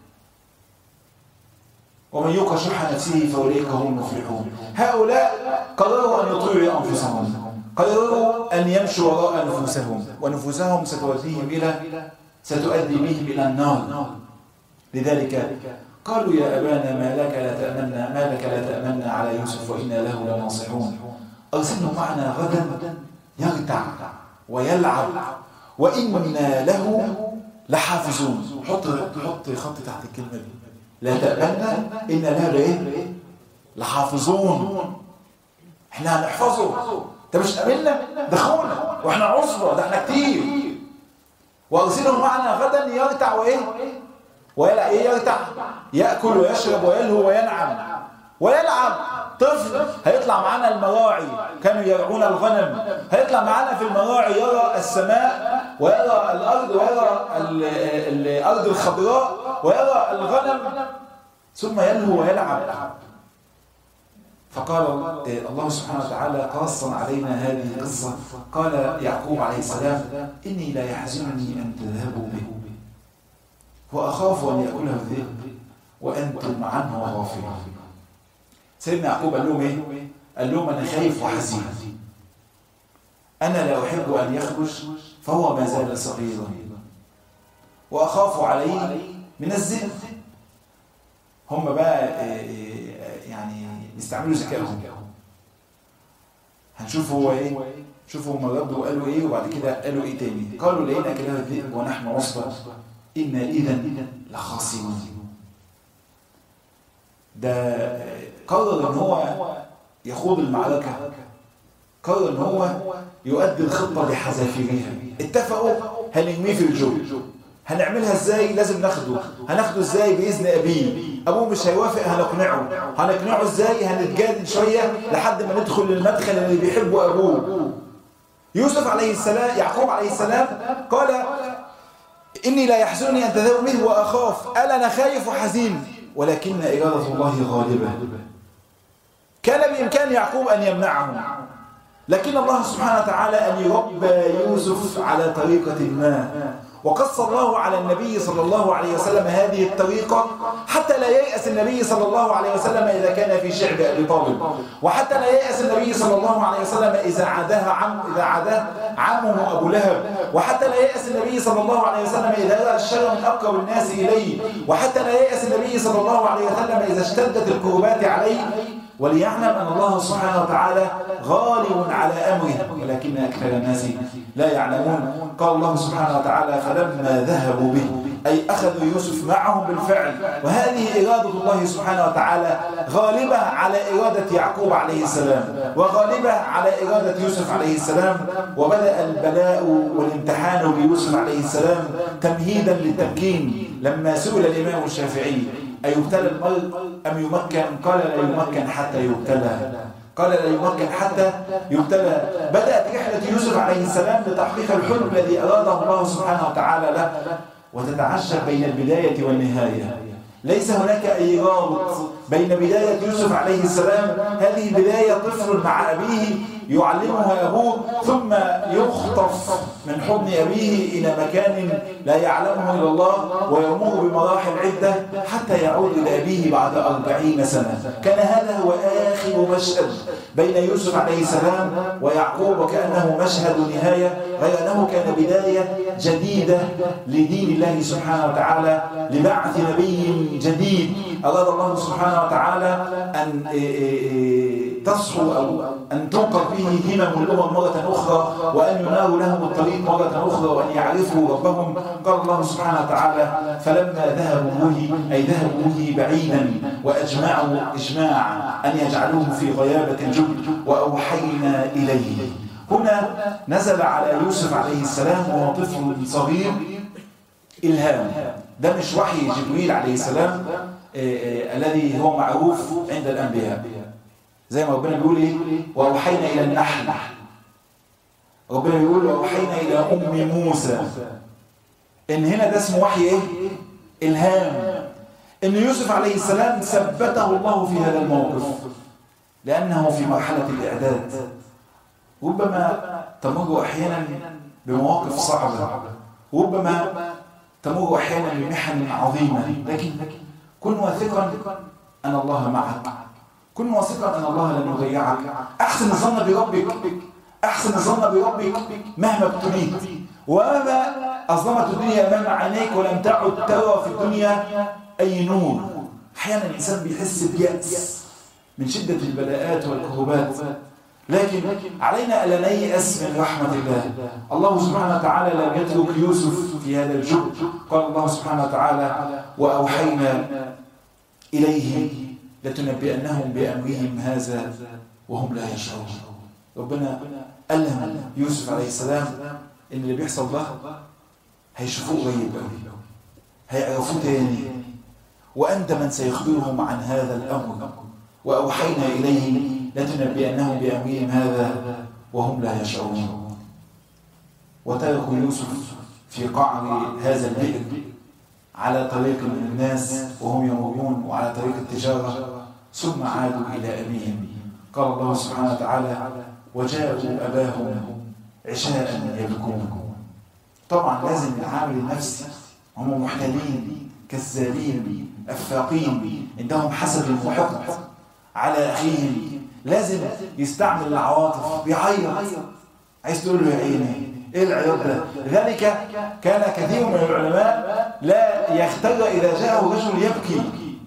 ومن يوق شح نفسه فأولئك هم المفلحون. هؤلاء قرروا أن يطيعوا أنفسهم، قرروا أن يمشوا وراء نفوسهم، ونفوسهم ستؤدي بهم إلى النار. لذلك قالوا يا أبانا ما لك لا تأمنا على يوسف وإنا له لناصحون. أرسله معنا غدا يرتع ويلعب وإنا له لحافظون. حط خط تحت الكلمة دي، لا تأمنا إن له لحافظون. احنا هنحفظه. انت مش أمنا؟ ده خونا واحنا عصبة، ده احنا كتير. وأرسله معنا غدا يرتع ويلعب. يرتع؟ يأكل ويشرب ويلهو ويلعب. طفل هيطلع معانا المراعي، كانوا يرعون الغنم، هيطلع معانا في المراعي يرى السماء ويرى الأرض ويرى الأرض الخضراء ويرى الغنم، ثم يلهو ويلعب. فقال الله سبحانه وتعالى قاصا علينا هذه القصة، قال يعقوب عليه السلام إني لا يحزنني أن تذهبوا به وأخاف أن يأكله الذئب وأنتم عنه غافلون. سيدنا يعقوب قال لهم إيه؟ قال لهم أنا خايف وحزين، أنا لا أحب أن يخرج فهو ما زال صغيرا، وأخاف عليه من الذئب. هم بقى يعني يستعملوا ذكائهم. هنشوف هو إيه، شوفوا هم ردوا قالوا إيه وبعد كده قالوا إيه تاني. قالوا لقينا كلام الذئب ونحن عصبة إنا إذا لخاسرون. ده قرر ان هو يخوض المعركة، قرر ان هو يؤدي الخطة بحذافيرها. اتفقوا هنرميه في الجو، هنعملها ازاي؟ لازم هناخده ازاي؟ بإذن أبيه. أبوه مش هيوافق، هنقنعه ازاي؟ هنتجادل شوية لحد ما ندخل للمدخل اللي بيحبه أبوه. يوسف عليه السلام، يعقوب عليه السلام قال إني لا يحزنني أن تذهبوا به وأخاف. قال أنا خايف وحزين ولكن إرادة الله غالبة. كان بإمكان يعقوب أن يمنعهم، لكن الله سبحانه وتعالى أن يربى يوسف على طريقة ما. وقص الله على النبي صلى الله عليه وسلم هذه الطريقة حتى لا ييأس النبي صلى الله عليه وسلم إذا كان في شعب أبي طالب، وحتى لا ييأس النبي صلى الله عليه وسلم إذا عاداه عمه أبو لهب، وحتى لا ييأس النبي صلى الله عليه وسلم إذا رأى الشر من أقرب الناس إليه، وحتى لا ييأس النبي صلى الله عليه وسلم إذا اشتدت الكربات عليه. وليعلم أن الله سبحانه وتعالى غالب على أمره ولكن أكثر الناس لا يعلمون. قال الله سبحانه وتعالى فلما ذهبوا به، أي أخذوا يوسف معهم بالفعل. وهذه إرادة الله سبحانه وتعالى غالبة على إرادة يعقوب عليه السلام وغالبة على إرادة يوسف عليه السلام. وبدأ البلاء والامتحان بيوسف عليه السلام تمهيدا للتمكين. لما سئل الإمام الشافعي أيبتلى المرء أم يمكن؟ قال لا يمكن حتى يبتلى. قال لا يمكن حتى يبتلى. بدأت رحلة يوسف عليه السلام لتحقيق الحلم الذي أراده الله سبحانه وتعالى له. وتتعشق بين البداية والنهاية، ليس هناك أي رابط بين بداية يوسف عليه السلام، هذه بداية طفل مع أبيه يعلمها أبوه، ثم يخطف من حضن أبيه إلى مكان لا يعلمه إلا الله ويمر بمراحل عدة حتى يعود إلى أبيه بعد 40 سنة. كان هذا هو آخر مشهد بين يوسف عليه السلام ويعقوب، وكأنه مشهد نهاية، غير أنه كان بداية جديدة لدين الله سبحانه وتعالى، لبعث نبي جديد. أراد الله سبحانه وتعالى أن تصحو أو أن تنقض به همم الأمم مرة أخرى، وأن يناروا لهم الطريق مرة أخرى، وأن يعرفوا ربهم. قال الله سبحانه وتعالى فلما ذهبوا به، أي ذهبوا به بعيدا، وأجمعوا إجماع أن يجعلوه في غيابة الجب، وأوحينا إليه. هنا نزل على يوسف عليه السلام وهو طفل صغير إلهام. ده مش وحي جبريل عليه السلام الذي هو معروف عند الأنبياء. زي ما ربنا بيقول إيه؟ وأوحينا إلى النحل. ربنا بيقول وأوحينا إلى أم موسى. إن هنا ده اسمه وحي إيه؟ إلهام. إن يوسف عليه السلام ثبته الله في هذا الموقف لأنه في مرحلة الإعداد. ربما تمر أحيانا بمواقف صعبة، ربما تمر أحيانا بمحن عظيمة، لكن كن واثقا أن الله معك، كن واثقا أن الله لن يضيعك. أحسن الظن بربك، أحسن الظن بربك مهما ابتليت، وما أظلمت الدنيا أمام عينيك ولم تعد ترى في الدنيا أي نور. أحيانا الإنسان بيحس بيأس من شدة البلاءات والكربات، لكن علينا ألا نيأس من رحمة الله. الله سبحانه وتعالى لم يترك يوسف في هذا الجهد. قال الله سبحانه وتعالى وأوحينا إليه لتنبئنهم بأمرهم هذا وهم لا يشعرون. ربنا ألهم يوسف عليه السلام إن اللي بيحصل ده هيشوفوه قريب قوي، هيعرفوه تاني، وأنت من سيخبرهم عن هذا الأمر. وأوحينا إليه لتنبئنهم بأمرهم هذا وهم لا يشعرون. وتركوا يوسف في قعر هذا البئر على طريق من الناس وهم يمرون وعلى طريق التجارة، ثم عادوا إلى أبيهم. قال الله سبحانه وتعالى وجاءوا أباهم عشاء يبكون. طبعا لازم العامل النفسي، هم محتالين كذابين أفاقين عندهم حسد وحقد على أخيهم، لازم يستعمل العواطف، بيعيط، عايز تقول له يا عيني ايه العياط ده؟ لذلك كان كثير من العلماء لا يختر إذا جاءه رجل يبكي،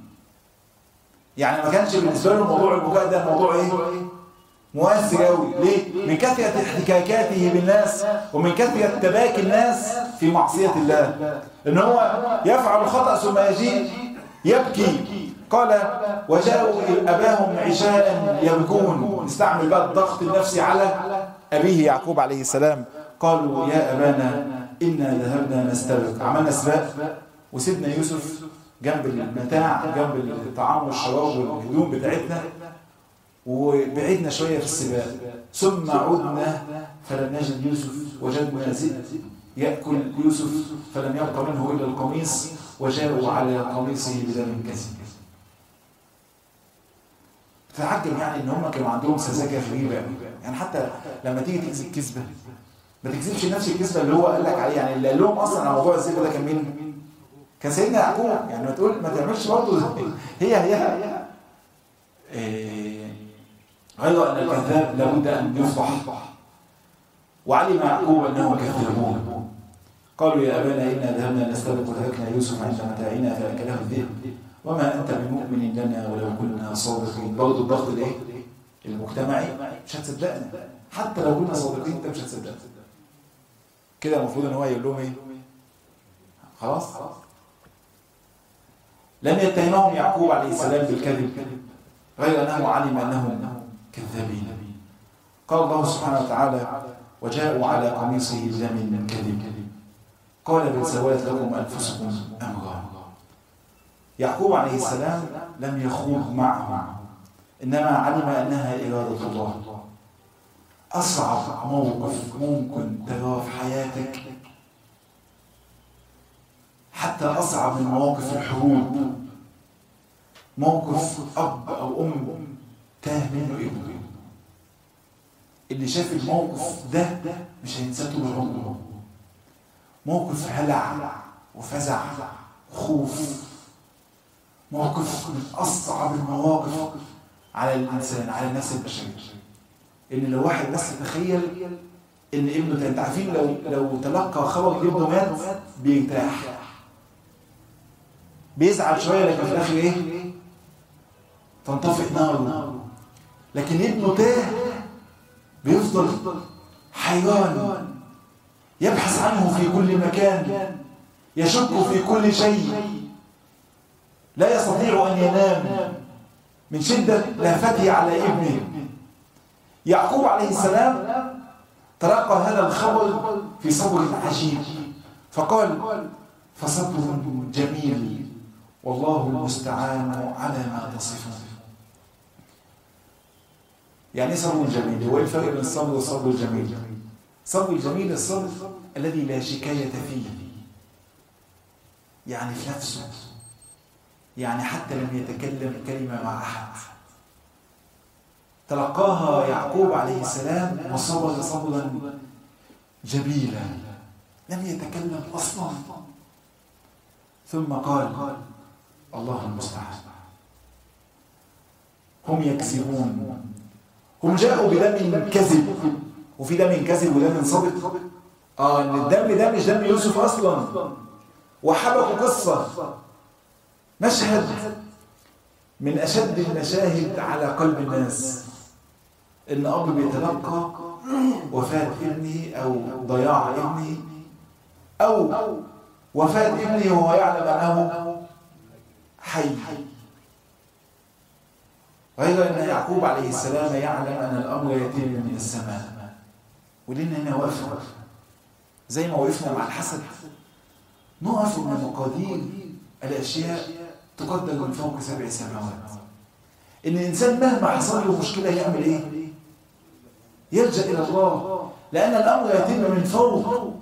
يعني ما كانش بالنسبة له موضوع البكاء ده موضوع ايه؟ مؤثر قوي. ليه؟ من كثرة احتكاكاته بالناس ومن كثرة تباكي الناس في معصية الله، ان هو يفعل الخطأ ثم يجي يبكي. قال وجاءوا أباهم عشاء يبكون، استعمل بقى الضغط النفسي على أبيه يعقوب عليه السلام. قالوا يا أبانا إنا ذهبنا نستبق، عملنا سباق وسيبنا يوسف جنب المتاع، جنب الطعام والشراب والهدوم بتاعتنا، وبعدنا شوية في السباق. ثم عدنا فلم نجد يوسف، وجدنا ذئب يأكل يوسف فلم يبق منه إلا القميص، وجاءوا على قميصه بدم كذب. تتعجب يعني ان هم كانوا عندهم سذاجه غريبه قوي. يعني حتى لما تيجي تكذب كذبه ما تكذبش نفس الكذبه اللي هو قال لك عليه. يعني اللي قال لهم اصلا على موضوع الذئب ده كان مين؟ كان سيدنا يعقوب. يعني ما تقول ما تعملش برضه هي غير ان الكذاب لابد ان يفضح. وعلم يعقوب انهم كذابون. قالوا يا ابانا انا ذهبنا نستبق وتركنا يوسف عند متاعنا فاكله الذئب وما أنت بمؤمن لنا ولو كنا صادقين. برضه الضغط الايه؟ المجتمعي، مش هتصدقنا حتى لو كنا صادقين، انت مش هتصدقنا. كده المفروض ان هو يقول لهم ايه؟ خلاص. لم يتهمهم يعقوب عليه السلام بالكذب، غير انه علم انهم كذابين. قال الله سبحانه وتعالى وجاءوا على قميصه بدم كذب قال بل سولت لكم انفسكم امرا. يعقوب عليه السلام لم يخوض معهم، إنما علم أنها إرادة الله. أصعب موقف ممكن تراه في حياتك، حتى أصعب من مواقف الحروب، موقف أب أو أم تاه منه ابنه. اللي شاف الموقف ده مش هينساه طول عمره. موقف هلع وفزع وخوف، موقف من أصعب المواقف على الإنسان، على النفس البشرية. إن لو واحد بس تخيل إن ابنه، أنت عارفين لو تلقى خبر ابنه مات بيرتاح، بيزعل شوية، لكن في الآخر إيه؟ تنطفئ ناره. لكن ابنه تاه بيفضل حيران، يبحث عنه في كل مكان، يشك في كل شيء، لا يستطيع أن ينام من شدة لهفته على ابنه. يعقوب عليه السلام تلقى هذا الخبر في صبر عجيب، فقال فصبر جميل والله المستعان على ما تصفون. يعني صبر جميل، هو الفرق بين الصبر والصبر الجميل؟ صبر الجميل الصبر الذي لا شكاية فيه، يعني في نفسه، يعني حتى لم يتكلم كلمة مع أحد، تلقاها يعقوب عليه السلام وصبر صبرا جميلا، لم يتكلم أصلا. ثم قال الله المستعان. هم يكذبون، هم جاءوا بدم كذب، وفي دم كذب ودم صدق. ان الدم ده مش دم يوسف اصلا، وحبكوا قصه، مشهد من اشد المشاهد على قلب الناس، ان اب بيتلقى وفاه ابنه او ضياع ابنه او وفاه ابنه وهو يعلم انه حي، غير ان يعقوب عليه السلام يعلم ان الامر يتم من السماء. ولنا هنا وقفه زي ما وقفنا مع الحسد، نقف من مقادير الاشياء تقدر من فوق 7 سماوات. ان الانسان مهما حصل له مشكله يعمل ايه؟ يلجأ الى الله، لان الامر يتم من فوق.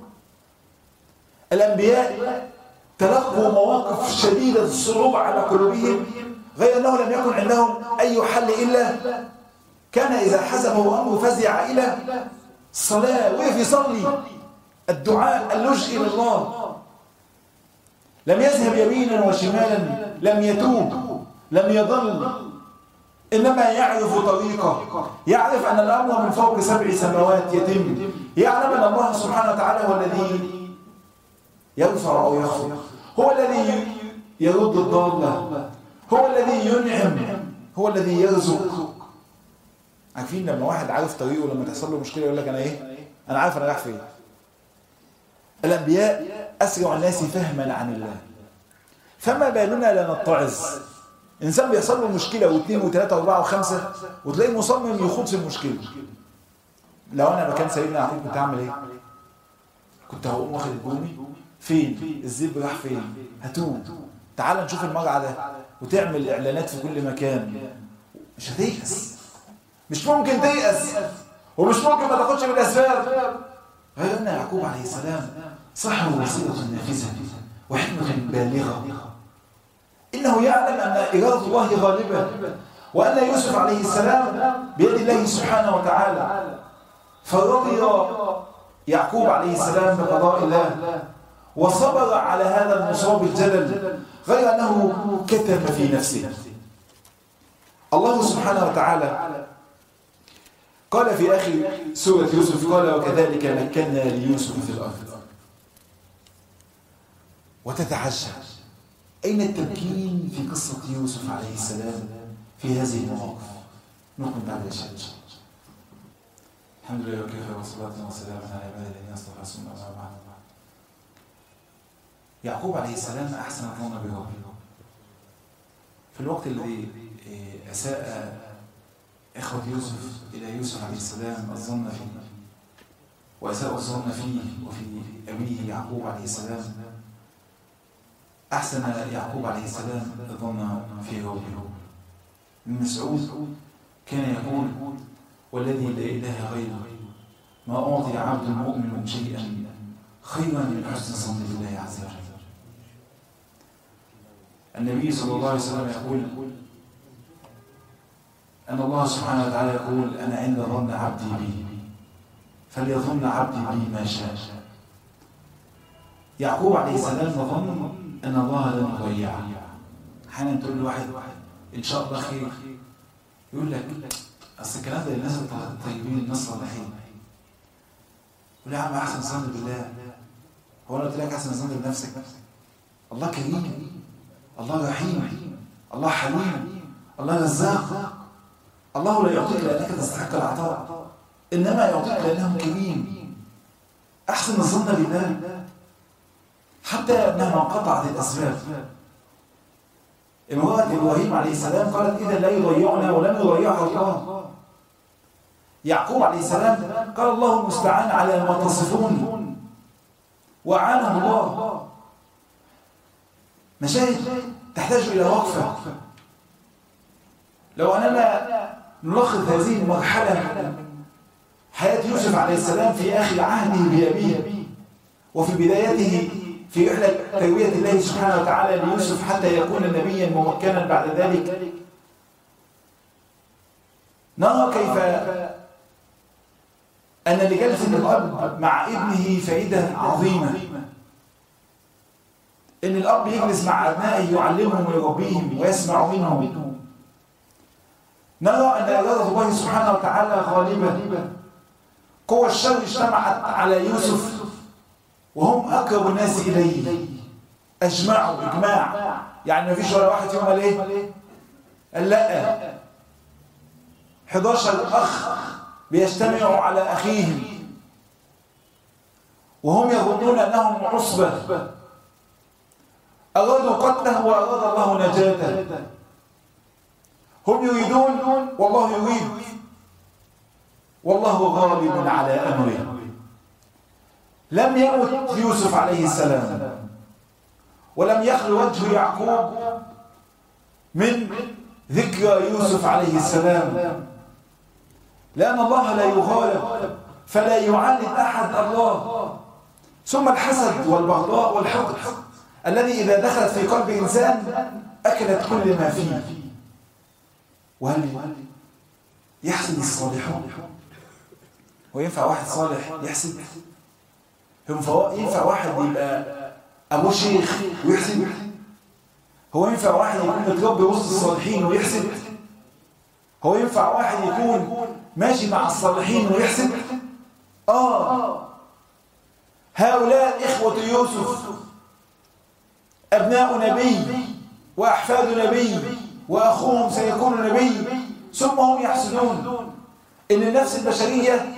الانبياء تلقوا مواقف شديده الصعوبه على قلوبهم، غير انه لم يكن عندهم اي حل الا كان اذا حزبه امر فزع الى الصلاه، وقف يصلي، الدعاء، اللجء الى الله. لم يذهب يمينا وشمالا، لم يتوب، لم يضل، انما يعرف طريقه، يعرف ان الامر من فوق 7 سماوات يتم، يعلم ان الله سبحانه وتعالى هو الذي يرفع او يخفض، هو الذي يرد الضاله، هو الذي ينعم، هو الذي يرزق. عارفين لما واحد عارف طريقه لما تحصل له مشكله يقول لك انا ايه؟ انا عارف انا رايح فين. الانبياء اسرع الناس فهما عن الله، فما بالنا لا نتعظ. انسان بيحصل له مشكله واثنين وثلاثه واربعه وخمسه وتلاقيه مصمم يخوض في المشكله. لو انا مكان سيدنا يعقوب كنت هعمل ايه؟ كنت هقوم واخد الجومي، فين الذئب راح فين؟ هاتوه، تعال نشوف المرعى ده، وتعمل اعلانات في كل مكان. مش هتيأس، مش ممكن تيأس، ومش ممكن ما تاخدش بالاسباب. غير ان يعقوب عليه السلام صاحب وسيله نافذه وحكمه بالغه، انه يعلم ان اراده الله غالبه، وان يوسف عليه السلام بيد الله سبحانه وتعالى. فرضي يعقوب عليه السلام بقضاء الله وصبر على هذا المصاب الجلل، غير انه كتم في نفسه. الله سبحانه وتعالى قال في آخر سورة يوسف، قال وكذلك مكنا ليوسف في الأرض. وتتعجب أين التمكين في قصة يوسف عليه السلام في هذه المواقف؟ نقم بعد الشهر. الحمد لله وكفى والصلاة والسلام على عباد الذين اصطفى ثم أما بعد. يعقوب عليه السلام أحسن الظن بربه في الوقت الذي أساء إخوة يوسف إلى يوسف عليه السلام الظن فيه، وأساء الظن فيه وفي أبيه يعقوب عليه السلام. أحسن يعقوب عليه السلام الظن في ربه. ابن مسعود كان يقول والذي لا إله غيره ما أعطي عبد مؤمن شيئا خيرا من حسن الظن بالله عز وجل. النبي صلى الله عليه وسلم يقول أن الله سبحانه وتعالى يقول أنا عند ظن عبدي بي فليظن عبدي بي ما شاء. يعقوب عليه السلام ظن أن الله لن يضيعه. أحيانا تقول لواحد إن شاء الله خير، يقول لك أصل الكلام ده للناس الطيبين الناس الصالحين. يقول يا عم أحسن ظن بالله. هو أنا قلت لك أحسن ظن بنفسك؟ الله كريم، الله رحيم، الله حليم، الله رزاق. الله لا يعطيك لأنك تستحق العطاء، إنما يعطيك لأنه كريم. أحسن الظن بالله حتى مهما انقطعت الأسباب. امرأة إبراهيم عليه السلام قالت إذا لا يضيعنا ولم يضيعها الله. يعقوب عليه السلام قال الله المستعان على ما تصفون، وأعانه الله. مشاهد تحتاج إلى وقفة. لو أننا نلخص هذه المرحلة حياة يوسف عليه السلام في آخر عهده بأبيه وفي بدايته في رحلة تربية الله سبحانه وتعالى ليوسف حتى يكون نبيا ممكنا بعد ذلك، نرى كيف أن لجلسة الأب مع ابنه فائدة عظيمة. إن الأب يجلس مع أبنائه يعلمهم ويربيهم ويسمع منهم. نرى أن إرادة الله سبحانه وتعالى غالبة. قوى الشر اجتمعت على يوسف وهم أقرب الناس إليه، أجمعوا إجماع. يعني ما فيش ولا واحد فيهم قال إيه؟ قال لا. 11 أخ بيجتمعوا على أخيهم وهم يظنون أنهم عصبة، أرادوا قتله وأراد الله نجاته. هم يريدون والله يريد، والله غالب على أمره. لم يمت يوسف عليه السلام ولم يخل وجه يعقوب من ذكرى يوسف عليه السلام، لأن الله لا يغالب فلا يعاند أحد الله. ثم الحسد والبغضاء والحقد الذي إذا دخلت في قلب إنسان أكلت كل ما فيه. وهل يحسد الصالحون؟ وينفع واحد صالح يحسد؟ ينفع واحد يبقى أبو شيخ ويحسد؟ هو ينفع واحد يكون متربي وسط الصالحين ويحسد؟ هو ينفع واحد يكون ماشي مع الصالحين ويحسد؟ هؤلاء إخوة يوسف، أبناء نبي وأحفاد نبي وأخوهم سيكون نبي، ثم هم يحسدون. إن النفس البشرية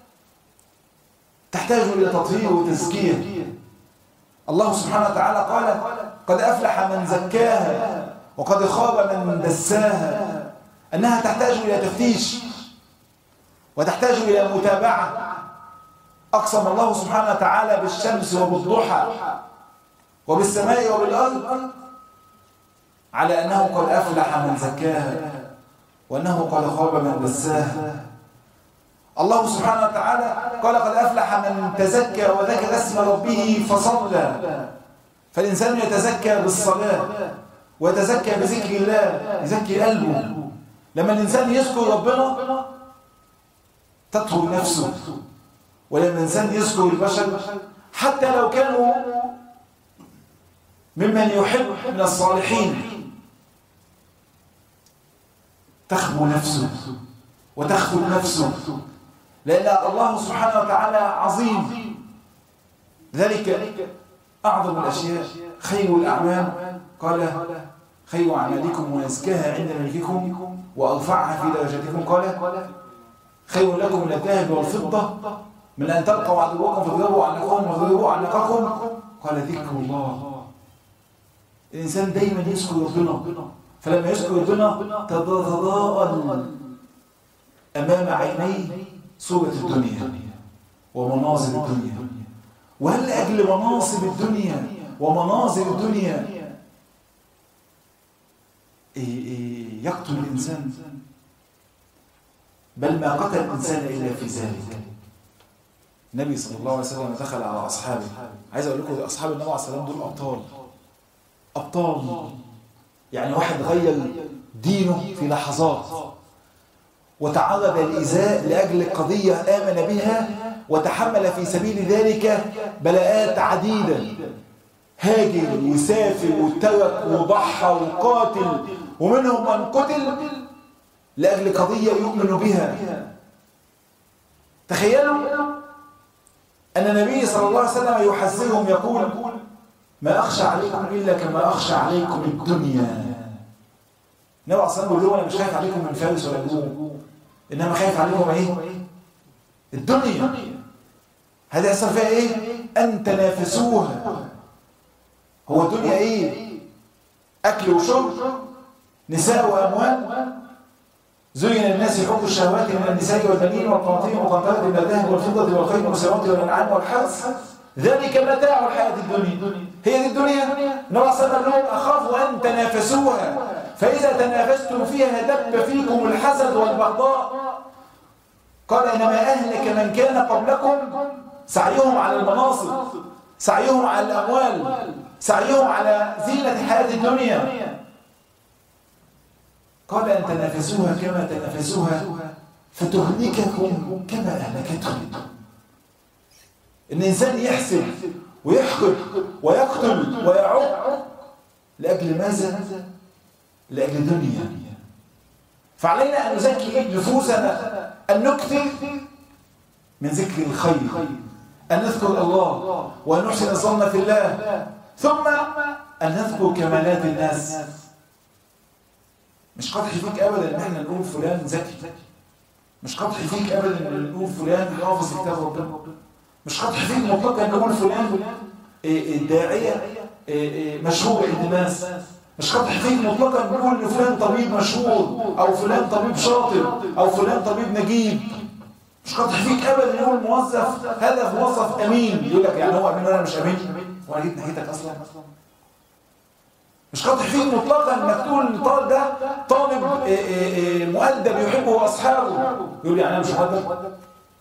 تحتاج إلى تطهير وتزكية. الله سبحانه وتعالى قال: قد أفلح من زكاها وقد خاب من دساها. أنها تحتاج إلى تفتيش وتحتاج إلى متابعة. أقسم الله سبحانه وتعالى بالشمس وبالضحى وبالسماء وبالأرض على أنه قد أفلح من زكاها وأنه قد خاب من دساها. الله سبحانه وتعالى قال: قد أفلح من تزكى وذكر اسم ربه فصلى. فالإنسان يتزكى بالصلاة ويتزكى بذكر الله، يزكي قلبه. لما الإنسان يذكر ربنا تطهر نفسه، ولما الإنسان يذكر البشر حتى لو كانوا ممن يحب من الصالحين تخبو نفسه وتخفو نفسه، لأن الله سبحانه وتعالى عظيم. ذلك أعظم الأشياء. خير الأعمال قال: خير أعمالكم وأزكاها عند ملككم وأرفعها في درجاتكم. قال: خير لكم من الذهب والفضة من أن تلقوا عدوكم فاضربوا عنقهم واضربوا عنقكم. قال: ذكر الله. الإنسان دايما يذكر ربنا، فلما يذكر ربنا تتضاءل أمام عينيه صورة الدنيا ومناظر الدنيا. وهل لأجل مناصب الدنيا ومناظر الدنيا يقتل الإنسان؟ بل ما قتل الإنسان إلا في ذلك. النبي صلى الله عليه وسلم دخل على أصحابه. عايز أقول لكم أصحاب النبي عليه السلام دول أبطال. يعني واحد غير دينه في لحظات وتعرض للإيذاء لأجل قضية آمن بها وتحمل في سبيل ذلك بلاءات عديدة. هاجر وسافر وترك وضحى وقاتل، ومنهم من قتل لأجل قضية يؤمن بها. تخيلوا أن النبي صلى الله عليه وسلم يحذرهم يقول: ما أخشى عليكم إلا كما أخشى عليكم الدنيا. النبي صلى الله عليه وسلم يقول لهم: أنا مش خايف عليكم من فارس ولا الروم، إنما خايف عليكم إيه؟ الدنيا. هذا يحصل فيها إيه؟ أن تنافسوها. هو الدنيا إيه؟ أكل وشرب، نساء وأموال. زين للناس حب الشهوات من النساء والبنين والقناطير المقنطرة من الذهب والفضة والخيل والسماوات والأنعام والحرث ذلك متاع الحياة الدنيا. هي دي الدنيا. النبي صلى الله عليه وسلم أخاف أن تنافسوها فإذا تنافستم فيها دب فيكم الحسد والبغضاء. قال إنما أهلك من كان قبلكم سعيهم على المناصب، سعيهم على الأموال، سعيهم على زينة الحياة الدنيا. قال أن تنافسوها كما تنافسوها فتهلككم كما أهلكتهم. الإنسان يحسب ويحقد ويقتل ويعق لأجل ماذا؟ لأجل دنيا. فعلينا أن نزكي نفوسنا، أن نكثر من ذكر الخير، أن نذكر الله وأن نحسن الظن في الله، ثم أن نذكر كمالات الناس. مش قدح فيك أبدا إن احنا نقول فلان ذكي، مش قدح فيك أبدا إن نقول فلان حافظ كتاب ربنا، مش قدح فيك مطلقا إن نقول فلان الداعية مشهور عند الناس، مش قدح فيك مطلقا إن نقول فلان طبيب مشهور أو فلان طبيب شاطر أو فلان طبيب نجيب. مش قدح فيك أبدا نقول موظف هذا موظف أمين، يقول لك يعني هو أمين وأنا مش أمين وأنا جيت ناحيتك أصلا. مش قدح فيك مطلقا انك تقول الطالب ده طالب مؤدب يحبه اصحابه، يقول يعني انا مش مؤدب.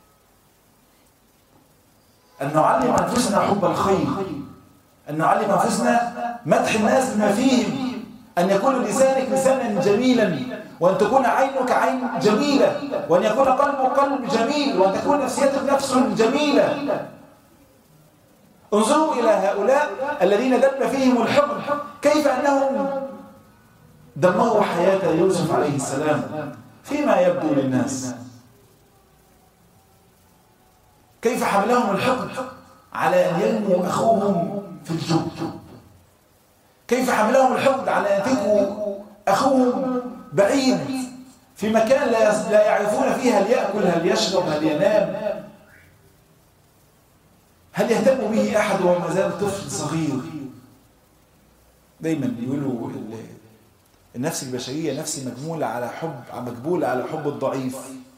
ان نعلم انفسنا حب الخير، ان نعلم انفسنا مدح الناس بما فيهم، ان يكون لسانك لسانا جميلا، وان تكون عينك عين جميله، وان يكون قلبك قلب جميل، وان تكون نفسيتك نفس جميله. انظروا إلى هؤلاء الذين دب فيهم الحقد، كيف أنهم دمروا حياة يوسف عليه السلام فيما يبدو للناس، كيف حملهم الحقد على أن ينموا أخوهم في الجب، كيف حملهم الحقد على أن يتركوا أخوهم بعيد في مكان لا يعرفون فيه هل يأكل هل يشرب هل ينام هل يهتم به أحد وهو ما زال طفل صغير. دايما يقولوا النفس البشرية نفس مجبولة على حب الضعيف.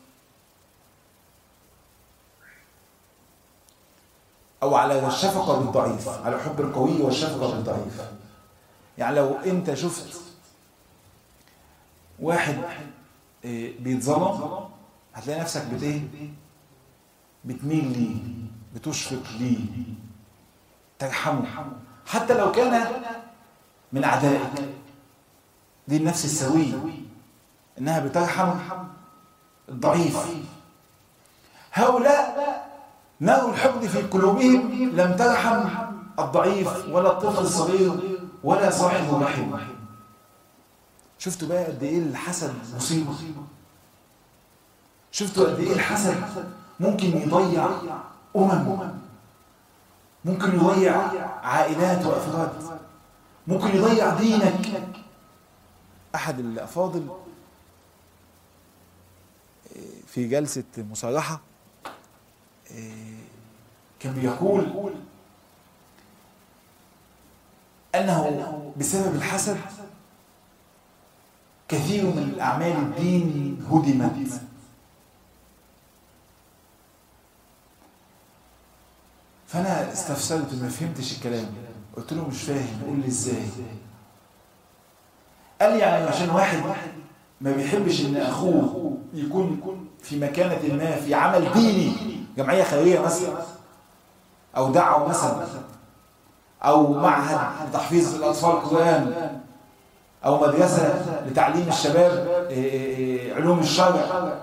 أو على الشفقة بالضعيف، على حب القوي والشفقة بالضعيف. يعني لو أنت شفت واحد بيتظلم هتلاقي نفسك بتميل ليه، بتشفق ليه، ترحمه حتى لو كان من أعدائك. دي النفس السوية، إنها بترحم الضعيف. هؤلاء نار الحقد في قلوبهم لم ترحم الضعيف ولا الطفل الصغير ولا صاحب الرحم. شفتوا بقى قد إيه الحسد مصيبة؟ شفتوا قد إيه الحسد ممكن يضيع ممكن يضيع عائلات وأفراد، ممكن يضيع دينك. أحد الأفاضل في جلسة مصارحة كان بيقول أنه بسبب الحسد كثير من الأعمال الدين هدمت. فأنا استفسرت ما فهمتش الكلام، قلت له مش فاهم، قول لي إزاي؟ قال لي يعني عشان واحد ما بيحبش إن أخوه يكون في مكانة ما في عمل ديني، جمعية خيرية مثلا أو دعوة مثلا أو معهد لتحفيظ الأطفال القرآن أو مدرسة لتعليم الشباب علوم الشرع،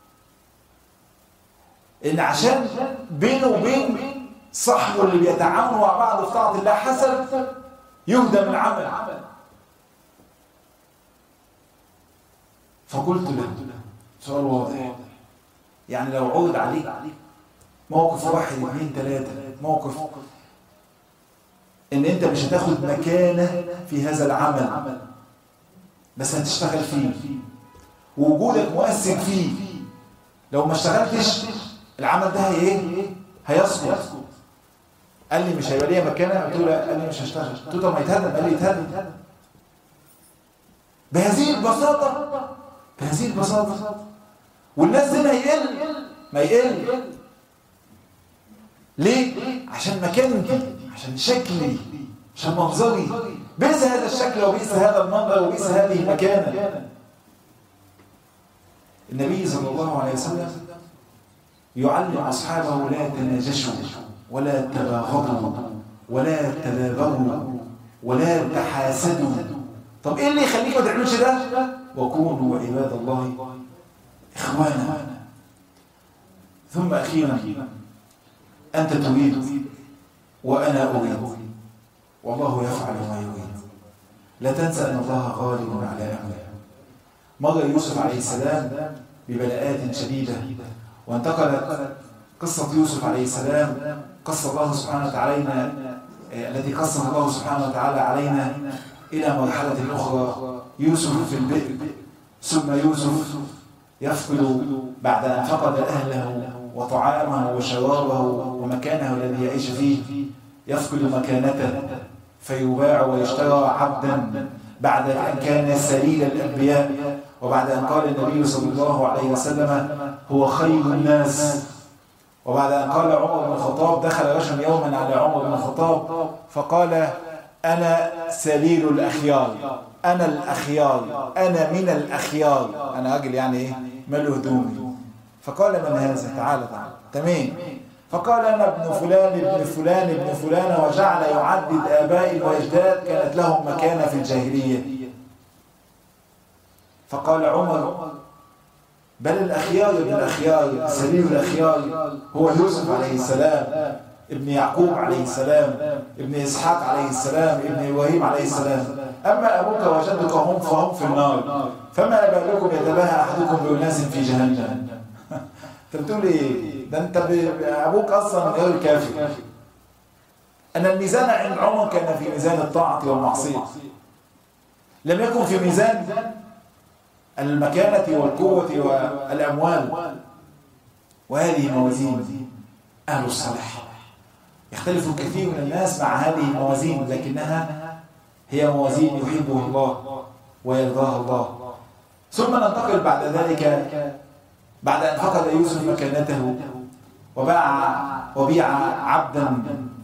إن عشان بينه وبين صاحبه اللي بيتعاونوا مع بعض في طاعة الله حسد يهدم العمل. فقلت له سؤال واضح، يعني لو عود عليك موقف 1 2 3 موقف ان انت مش هتاخد مكانة في هذا العمل بس هتشتغل فيه ووجودك مؤثر فيه، لو ما اشتغلتش العمل ده هيسقط. قال لي مش هيبقى ليا مكانة؟ قلت له قال لي مش هشتغل. قلت له طب ما يتهدم؟ قال لي يتهدم. بهذه البساطة بهذه البساطة. والناس دي ما يقل ليه؟ عشان مكانتي، عشان شكلي، عشان منظري. بئس هذا الشكل وبئس هذا المنظر وبئس هذه المكانة. النبي صلى الله عليه وسلم يعلم أصحابه لا تناجشوا ولا تباغضوا ولا تدابروا ولا تحاسدوا. طب ايه اللي يخليك ما تعملش ده؟ وكونوا عباد الله إخوانا. ثم أخيرا أنت تريد وأنا أريد والله يفعل ما يريد. لا تنسى أن الله غالب على أمره. مر يوسف عليه السلام ببلاءات شديدة، وانتقلت قصة يوسف عليه السلام قصة الله سبحانه وتعالى التي قصة الله سبحانه وتعالى علينا إلى مرحلة أخرى. يوسف في البئر، ثم يوسف يفقد بعد أن فقد أهله وطعامه وشرابه ومكانه الذي يعيش فيه، يفقد مكانته فيباع ويشترى عبدا بعد أن كان سليل الأنبياء، وبعد أن قال النبي صلى الله عليه وسلم هو خير الناس، وبعد أن قال عمر بن الخطاب دخل رجل يوما على عمر بن الخطاب فقال أنا سليل الأخيار، أنا الأخيار، أنا من الأخيار، أنا راجل يعني إيه ماله هدومي. فقال من هذا؟ تعالى تمام. فقال أنا ابن فلان ابن فلان ابن فلان، وجعل يعدد آبائي وأجداد كانت لهم مكانة في الجاهلية. فقال عمر بل الأخيار ابن الأخيار، سليل الأخيار هو يوسف عليه السلام، ابن يعقوب عليه السلام، ابن إسحاق عليه السلام، ابن إبراهيم عليه السلام. أما أبوك وجدك هم فهم في النار، فما بالكم يتباهى أحدكم بأناس في جهنم. أنت بتقول إيه؟ ده أنت أبوك أصلا غير كافر. أن الميزان عند عمر كان في ميزان الطاعة والمعصية، لم يكن في ميزان المكانة والقوة والأموال. وهذه موازين أهل الصالح. يختلف الكثير من الناس مع هذه الموازين، لكنها هي موازين يحبها الله ويرضاها الله. ثم ننتقل بعد ذلك، بعد أن فقد يوسف مكانته وبيع عبدا،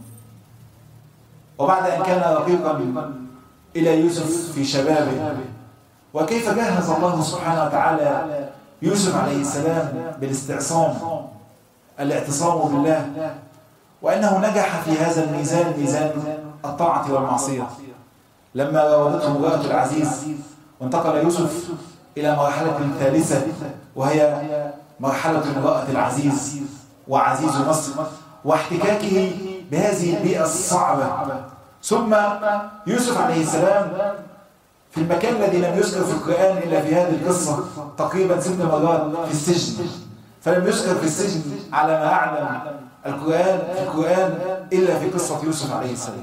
وبعد أن كان رقيقا إلى يوسف في شبابه، وكيف جهز الله سبحانه وتعالى يوسف عليه السلام بالاستعصام، الاعتصام بالله، وأنه نجح في هذا الميزان، ميزان الطاعة والمعصية. لما راودته امرأة العزيز وانتقل يوسف إلى مرحلة ثالثة، وهي مرحلة امرأة العزيز وعزيز مصر واحتكاكه بهذه البيئة الصعبة. ثم يوسف عليه السلام في المكان الذي لم يذكر في القرآن إلا في هذه القصة تقريبا 6 مرات في السجن، فلم يذكر في السجن على ما أعلم القرآن إلا في قصة يوسف عليه السلام،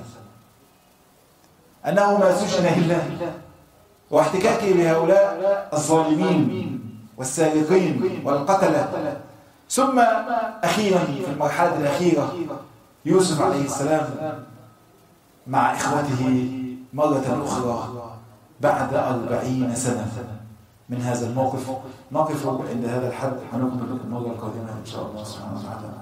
أنه ما سجن إلا واحتكاكه بهؤلاء الظالمين والسارقين والقتلة. ثم أخيرا في المرحلة الأخيرة يوسف عليه السلام مع إخوته مرة أخرى بعد 40 سنة من هذا الموقف. نقف عند هذا الحد، ونكمل المرة القادمة إن شاء الله سبحانه وتعالى.